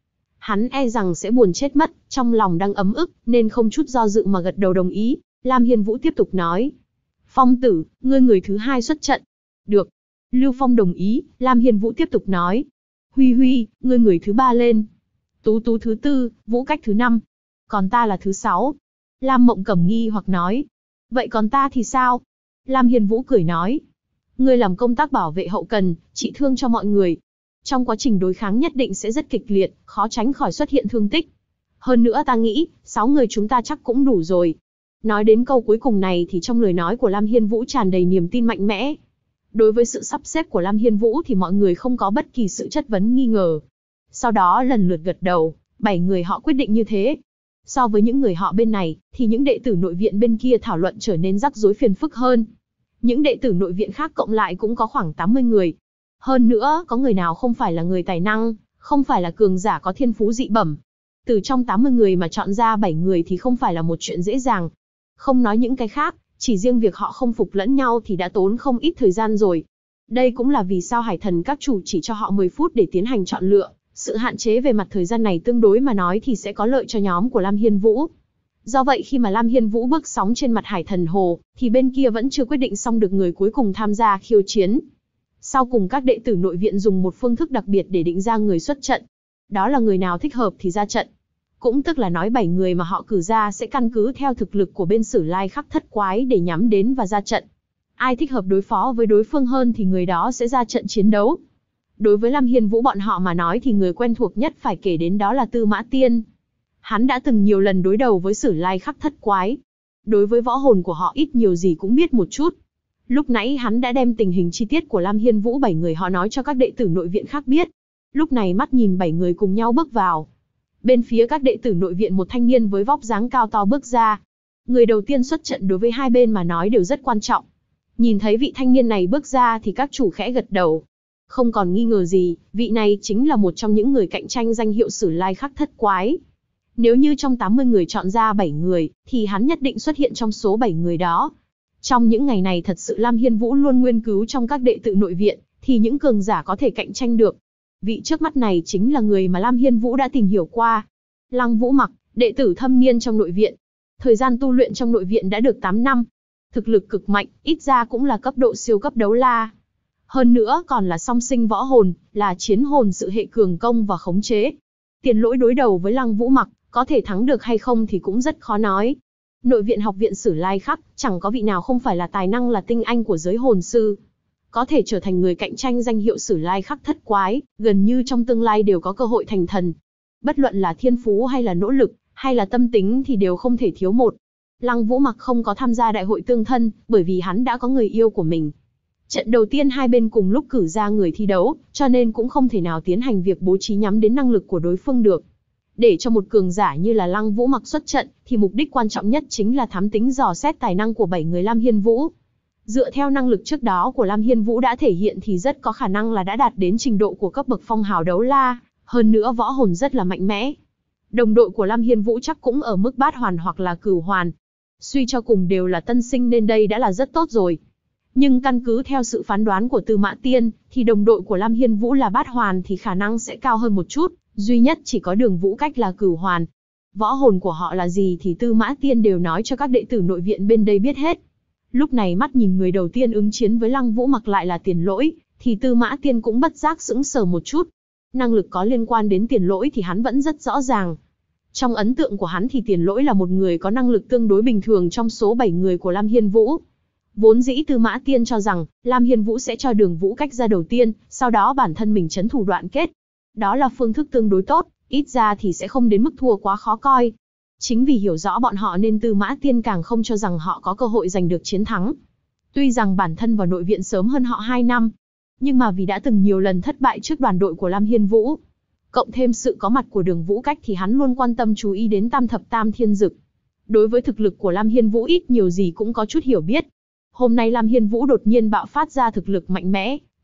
hắn e rằng sẽ buồn chết mất, trong lòng đang ấm ức, nên không chút do dự mà gật đầu đồng ý. Lam Hiên Vũ tiếp tục nói. Phong tử, ngươi người thứ hai xuất trận. Được. Lưu Phong đồng ý, Lam Hiên Vũ tiếp tục nói. Huy Huy, ngươi người thứ ba lên. Tú Tú thứ tư, Vũ Cách thứ năm. Còn ta là thứ sáu. Lam Mộng Cầm nghi hoặc nói. Vậy còn ta thì sao? Lam Hiên Vũ cười nói. Ngươi làm công tác bảo vệ hậu cần, trị thương cho mọi người. Trong quá trình đối kháng nhất định sẽ rất kịch liệt, khó tránh khỏi xuất hiện thương tích. Hơn nữa ta nghĩ, 6 người chúng ta chắc cũng đủ rồi. Nói đến câu cuối cùng này thì trong lời nói của Lam Hiên Vũ tràn đầy niềm tin mạnh mẽ. Đối với sự sắp xếp của Lam Hiên Vũ thì mọi người không có bất kỳ sự chất vấn nghi ngờ. Sau đó lần lượt gật đầu, 7 người họ quyết định như thế. So với những người họ bên này, thì những đệ tử nội viện bên kia thảo luận trở nên rắc rối phiền phức hơn. Những đệ tử nội viện khác cộng lại cũng có khoảng 80 người. Hơn nữa, có người nào không phải là người tài năng, không phải là cường giả có thiên phú dị bẩm. Từ trong 80 người mà chọn ra 7 người thì không phải là một chuyện dễ dàng. Không nói những cái khác, chỉ riêng việc họ không phục lẫn nhau thì đã tốn không ít thời gian rồi. Đây cũng là vì sao Hải Thần các chủ chỉ cho họ 10 phút để tiến hành chọn lựa. Sự hạn chế về mặt thời gian này tương đối mà nói thì sẽ có lợi cho nhóm của Lam Hiên Vũ. Do vậy khi mà Lam Hiên Vũ bước sóng trên mặt Hải Thần Hồ, thì bên kia vẫn chưa quyết định xong được người cuối cùng tham gia khiêu chiến. Sau cùng các đệ tử nội viện dùng một phương thức đặc biệt để định ra người xuất trận. Đó là người nào thích hợp thì ra trận. Cũng tức là nói 7 người mà họ cử ra sẽ căn cứ theo thực lực của bên Sử Lai Khắc Thất Quái để nhắm đến và ra trận. Ai thích hợp đối phó với đối phương hơn thì người đó sẽ ra trận chiến đấu. Đối với Lam Hiên Vũ bọn họ mà nói thì người quen thuộc nhất phải kể đến đó là Tư Mã Tiên. Hắn đã từng nhiều lần đối đầu với Sử Lai Khắc Thất Quái. Đối với võ hồn của họ ít nhiều gì cũng biết một chút. Lúc nãy hắn đã đem tình hình chi tiết của Lam Hiên Vũ 7 người họ nói cho các đệ tử nội viện khác biết. Lúc này mắt nhìn 7 người cùng nhau bước vào. Bên phía các đệ tử nội viện một thanh niên với vóc dáng cao to bước ra. Người đầu tiên xuất trận đối với hai bên mà nói đều rất quan trọng. Nhìn thấy vị thanh niên này bước ra thì các chủ khẽ gật đầu. Không còn nghi ngờ gì, vị này chính là một trong những người cạnh tranh danh hiệu Sử Lai Khắc Thất Quái. Nếu như trong 80 người chọn ra 7 người, thì hắn nhất định xuất hiện trong số 7 người đó. Trong những ngày này thật sự Lam Hiên Vũ luôn nghiên cứu trong các đệ tử nội viện, thì những cường giả có thể cạnh tranh được. Vị trước mắt này chính là người mà Lam Hiên Vũ đã tìm hiểu qua. Lăng Vũ Mặc, đệ tử thâm niên trong nội viện. Thời gian tu luyện trong nội viện đã được 8 năm. Thực lực cực mạnh, ít ra cũng là cấp độ siêu cấp đấu la. Hơn nữa còn là song sinh võ hồn, là chiến hồn sự hệ cường công và khống chế. Tiền Lỗi đối đầu với Lăng Vũ Mặc, có thể thắng được hay không thì cũng rất khó nói. Nội viện học viện Sử Lai Khắc, chẳng có vị nào không phải là tài năng là tinh anh của giới hồn sư. Có thể trở thành người cạnh tranh danh hiệu Sử Lai Khắc Thất Quái, gần như trong tương lai đều có cơ hội thành thần. Bất luận là thiên phú hay là nỗ lực, hay là tâm tính thì đều không thể thiếu một. Lăng Vũ Mặc không có tham gia đại hội tương thân, bởi vì hắn đã có người yêu của mình. Trận đầu tiên hai bên cùng lúc cử ra người thi đấu, cho nên cũng không thể nào tiến hành việc bố trí nhắm đến năng lực của đối phương được. Để cho một cường giả như là Lăng Vũ Mặc xuất trận, thì mục đích quan trọng nhất chính là thám tính dò xét tài năng của 7 người Lam Hiên Vũ. Dựa theo năng lực trước đó của Lam Hiên Vũ đã thể hiện thì rất có khả năng là đã đạt đến trình độ của cấp bậc phong hào đấu la, hơn nữa võ hồn rất là mạnh mẽ. Đồng đội của Lam Hiên Vũ chắc cũng ở mức bát hoàn hoặc là cửu hoàn. Suy cho cùng đều là tân sinh nên đây đã là rất tốt rồi. Nhưng căn cứ theo sự phán đoán của Tư Mã Tiên, thì đồng đội của Lam Hiên Vũ là bát hoàn thì khả năng sẽ cao hơn một chút, duy nhất chỉ có Đường Vũ Cách là cửu hoàn. Võ hồn của họ là gì thì Tư Mã Tiên đều nói cho các đệ tử nội viện bên đây biết hết. Lúc này mắt nhìn người đầu tiên ứng chiến với Lăng Vũ Mặc lại là Tiền Lỗi, thì Tư Mã Tiên cũng bất giác sững sờ một chút. Năng lực có liên quan đến Tiền Lỗi thì hắn vẫn rất rõ ràng. Trong ấn tượng của hắn thì Tiền Lỗi là một người có năng lực tương đối bình thường trong số 7 người của Lam Hiên Vũ. Vốn dĩ Tư Mã Tiên cho rằng Lam Hiên Vũ sẽ cho Đường Vũ Cách ra đầu tiên, sau đó bản thân mình trấn thủ đoạn kết. Đó là phương thức tương đối tốt, ít ra thì sẽ không đến mức thua quá khó coi. Chính vì hiểu rõ bọn họ nên Tư Mã Tiên càng không cho rằng họ có cơ hội giành được chiến thắng. Tuy rằng bản thân vào nội viện sớm hơn họ 2 năm, nhưng mà vì đã từng nhiều lần thất bại trước đoàn đội của Lam Hiên Vũ, cộng thêm sự có mặt của Đường Vũ Cách thì hắn luôn quan tâm chú ý đến Tam Thập Tam Thiên Dực. Đối với thực lực của Lam Hiên Vũ ít nhiều gì cũng có chút hiểu biết. Hôm nay Lam Hiên Vũ đột nhiên bạo phát ra thực lực mạnh mẽ,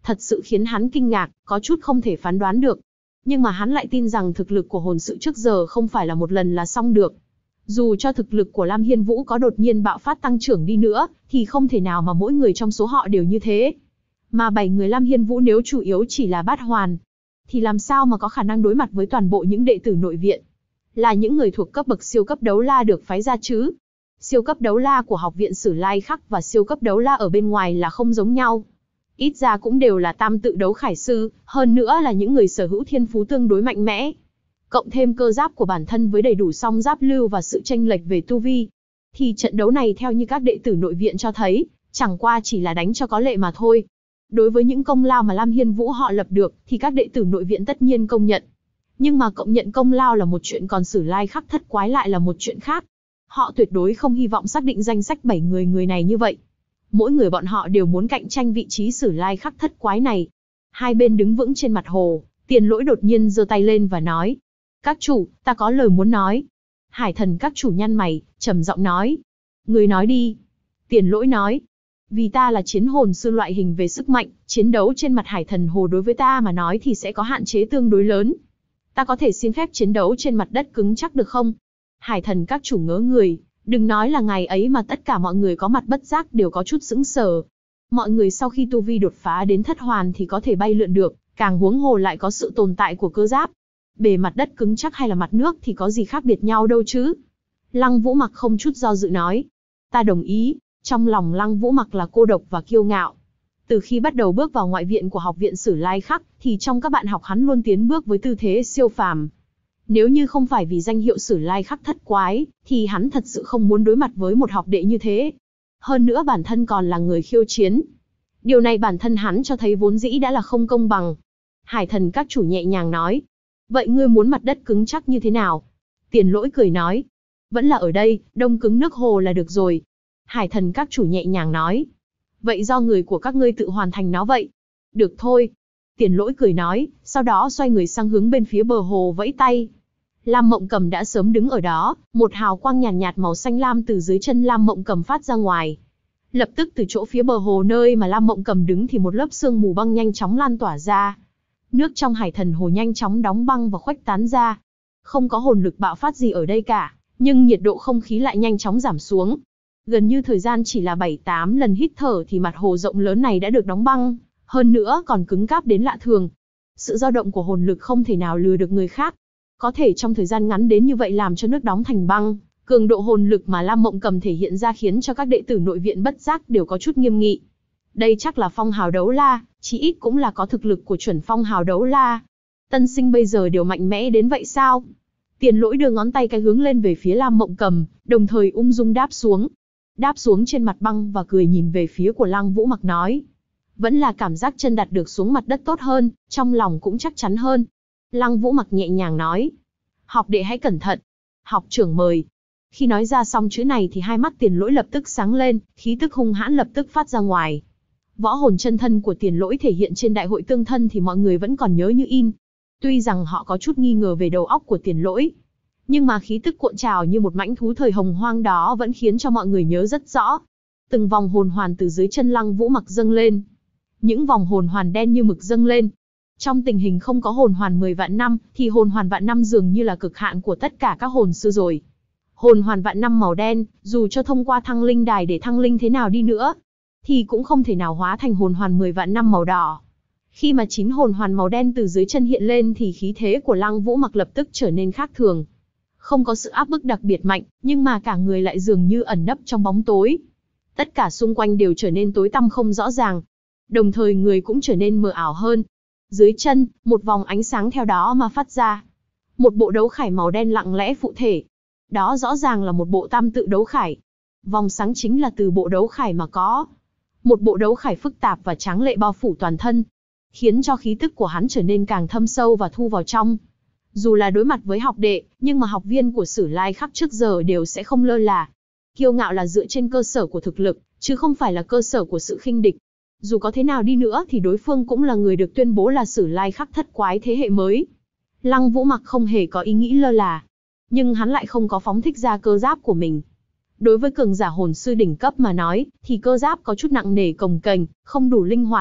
Thật sự khiến hắn kinh ngạc, có chút không thể phán đoán được. Nhưng mà hắn lại tin rằng thực lực của hồn sự trước giờ không phải là một lần là xong được. Dù cho thực lực của Lam Hiên Vũ có đột nhiên bạo phát tăng trưởng đi nữa, thì không thể nào mà mỗi người trong số họ đều như thế. Mà 7 người Lam Hiên Vũ nếu chủ yếu chỉ là bát hoàn, thì làm sao mà có khả năng đối mặt với toàn bộ những đệ tử nội viện? Là những người thuộc cấp bậc siêu cấp đấu la được phái ra chứ? Siêu cấp đấu la của học viện Sử Lai Khắc và siêu cấp đấu la ở bên ngoài là không giống nhau. Ít ra cũng đều là tam tự đấu khải sư, hơn nữa là những người sở hữu thiên phú tương đối mạnh mẽ. Cộng thêm cơ giáp của bản thân với đầy đủ song giáp lưu và sự chênh lệch về tu vi. Thì trận đấu này theo như các đệ tử nội viện cho thấy, chẳng qua chỉ là đánh cho có lệ mà thôi. Đối với những công lao mà Lam Hiên Vũ họ lập được, thì các đệ tử nội viện tất nhiên công nhận. Nhưng mà công nhận công lao là một chuyện, còn Sử Lai Khắc thất quái lại là một chuyện khác. Họ tuyệt đối không hy vọng xác định danh sách 7 người này như vậy. Mỗi người bọn họ đều muốn cạnh tranh vị trí Sử Lai Khắc thất quái này. Hai bên đứng vững trên mặt hồ, Tiền Lỗi đột nhiên giơ tay lên và nói: "Các chủ, ta có lời muốn nói." Hải Thần các chủ nhăn mày, trầm giọng nói: "Người nói đi." Tiền Lỗi nói: "Vì ta là chiến hồn sư loại hình về sức mạnh, chiến đấu trên mặt Hải Thần hồ đối với ta mà nói thì sẽ có hạn chế tương đối lớn. Ta có thể xin phép chiến đấu trên mặt đất cứng chắc được không?" Hải Thần các chủ ngớ người, đừng nói là ngày ấy mà tất cả mọi người có mặt bất giác đều có chút sững sờ. Mọi người sau khi tu vi đột phá đến thất hoàn thì có thể bay lượn được, càng huống hồ lại có sự tồn tại của cơ giáp. Bề mặt đất cứng chắc hay là mặt nước thì có gì khác biệt nhau đâu chứ? Lăng Vũ Mặc không chút do dự nói: "Ta đồng ý." Trong lòng Lăng Vũ Mặc là cô độc và kiêu ngạo. Từ khi bắt đầu bước vào ngoại viện của học viện Sử Lai Khắc, thì trong các bạn học hắn luôn tiến bước với tư thế siêu phàm. Nếu như không phải vì danh hiệu Sử Lai Khắc thất quái, thì hắn thật sự không muốn đối mặt với một học đệ như thế. Hơn nữa bản thân còn là người khiêu chiến. Điều này bản thân hắn cho thấy vốn dĩ đã là không công bằng. Hải Thần các chủ nhẹ nhàng nói: "Vậy ngươi muốn mặt đất cứng chắc như thế nào?" Tiền Lỗi cười nói: "Vẫn là ở đây, đông cứng nước hồ là được rồi." Hải Thần các chủ nhẹ nhàng nói: "Vậy do người của các ngươi tự hoàn thành nó vậy." "Được thôi." Tiền Lỗi cười nói, sau đó xoay người sang hướng bên phía bờ hồ vẫy tay. Lam Mộng Cầm đã sớm đứng ở đó, một hào quang nhàn nhạt màu xanh lam từ dưới chân Lam Mộng Cầm phát ra ngoài. Lập tức từ chỗ phía bờ hồ nơi mà Lam Mộng Cầm đứng thì một lớp sương mù băng nhanh chóng lan tỏa ra. Nước trong Hải Thần hồ nhanh chóng đóng băng và khuếch tán ra. Không có hồn lực bạo phát gì ở đây cả, nhưng nhiệt độ không khí lại nhanh chóng giảm xuống. Gần như thời gian chỉ là 7-8 lần hít thở thì mặt hồ rộng lớn này đã được đóng băng, hơn nữa còn cứng cáp đến lạ thường. Sự dao động của hồn lực không thể nào lừa được người khác. Có thể trong thời gian ngắn đến như vậy làm cho nước đóng thành băng, cường độ hồn lực mà Lam Mộng Cầm thể hiện ra khiến cho các đệ tử nội viện bất giác đều có chút nghiêm nghị. Đây chắc là phong hào đấu la, chí ít cũng là có thực lực của chuẩn phong hào đấu la. Tân sinh bây giờ đều mạnh mẽ đến vậy sao? Tiền Lỗi đưa ngón tay cái hướng lên về phía Lam Mộng Cầm, đồng thời ung dung đáp xuống. Đáp xuống trên mặt băng và cười nhìn về phía của Lăng Vũ Mặc nói: "Vẫn là cảm giác chân đặt được xuống mặt đất tốt hơn, trong lòng cũng chắc chắn hơn." Lăng Vũ Mặc nhẹ nhàng nói: "Học đệ hãy cẩn thận." "Học trưởng mời." Khi nói ra xong chữ này thì hai mắt Tiền Lỗi lập tức sáng lên, khí tức hung hãn lập tức phát ra ngoài. Võ hồn chân thân của Tiền Lỗi thể hiện trên đại hội tương thân thì mọi người vẫn còn nhớ như in. Tuy rằng họ có chút nghi ngờ về đầu óc của Tiền Lỗi, nhưng mà khí tức cuộn trào như một mãnh thú thời hồng hoang đó vẫn khiến cho mọi người nhớ rất rõ. Từng vòng hồn hoàn từ dưới chân Lăng Vũ Mặc dâng lên. Những vòng hồn hoàn đen như mực dâng lên. Trong tình hình không có hồn hoàn 10 vạn năm, thì hồn hoàn vạn năm dường như là cực hạn của tất cả các hồn sư rồi. Hồn hoàn vạn năm màu đen, dù cho thông qua thăng linh đài để thăng linh thế nào đi nữa, thì cũng không thể nào hóa thành hồn hoàn 10 vạn năm màu đỏ. Khi mà 9 hồn hoàn màu đen từ dưới chân hiện lên thì khí thế của Lăng Vũ Mặc lập tức trở nên khác thường. Không có sự áp bức đặc biệt mạnh, nhưng mà cả người lại dường như ẩn nấp trong bóng tối. Tất cả xung quanh đều trở nên tối tăm không rõ ràng. Đồng thời người cũng trở nên mờ ảo hơn. Dưới chân, một vòng ánh sáng theo đó mà phát ra. Một bộ đấu khải màu đen lặng lẽ phụ thể. Đó rõ ràng là một bộ tam tự đấu khải. Vòng sáng chính là từ bộ đấu khải mà có. Một bộ đấu khải phức tạp và tráng lệ bao phủ toàn thân, khiến cho khí tức của hắn trở nên càng thâm sâu và thu vào trong. Dù là đối mặt với học đệ, nhưng mà học viên của Sử Lai Khắc trước giờ đều sẽ không lơ là. Kiêu ngạo là dựa trên cơ sở của thực lực, chứ không phải là cơ sở của sự khinh địch. Dù có thế nào đi nữa thì đối phương cũng là người được tuyên bố là Sử Lai Khắc thất quái thế hệ mới. Lăng Vũ Mặc không hề có ý nghĩ lơ là, nhưng hắn lại không có phóng thích ra cơ giáp của mình. Đối với cường giả hồn sư đỉnh cấp mà nói, thì cơ giáp có chút nặng nề cồng kềnh, không đủ linh hoạt.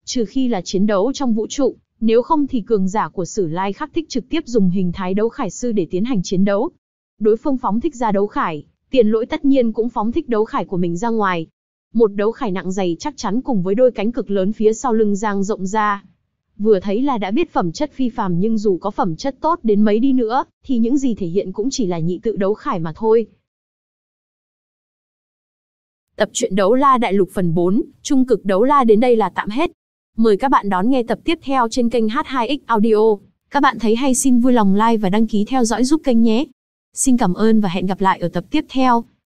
Trừ khi là chiến đấu trong vũ trụ, nếu không thì cường giả của Sử Lai Khắc thích trực tiếp dùng hình thái đấu khải sư để tiến hành chiến đấu. Đối phương phóng thích ra đấu khải, Tiền Lỗi tất nhiên cũng phóng thích đấu khải của mình ra ngoài. Một đấu khải nặng dày chắc chắn cùng với đôi cánh cực lớn phía sau lưng dang rộng ra. Vừa thấy là đã biết phẩm chất phi phàm, nhưng dù có phẩm chất tốt đến mấy đi nữa, thì những gì thể hiện cũng chỉ là nhị tự đấu khải mà thôi. Tập truyện Đấu La Đại Lục phần 4, Trung cực Đấu La đến đây là tạm hết. Mời các bạn đón nghe tập tiếp theo trên kênh H2X Audio. Các bạn thấy hay xin vui lòng like và đăng ký theo dõi giúp kênh nhé. Xin cảm ơn và hẹn gặp lại ở tập tiếp theo.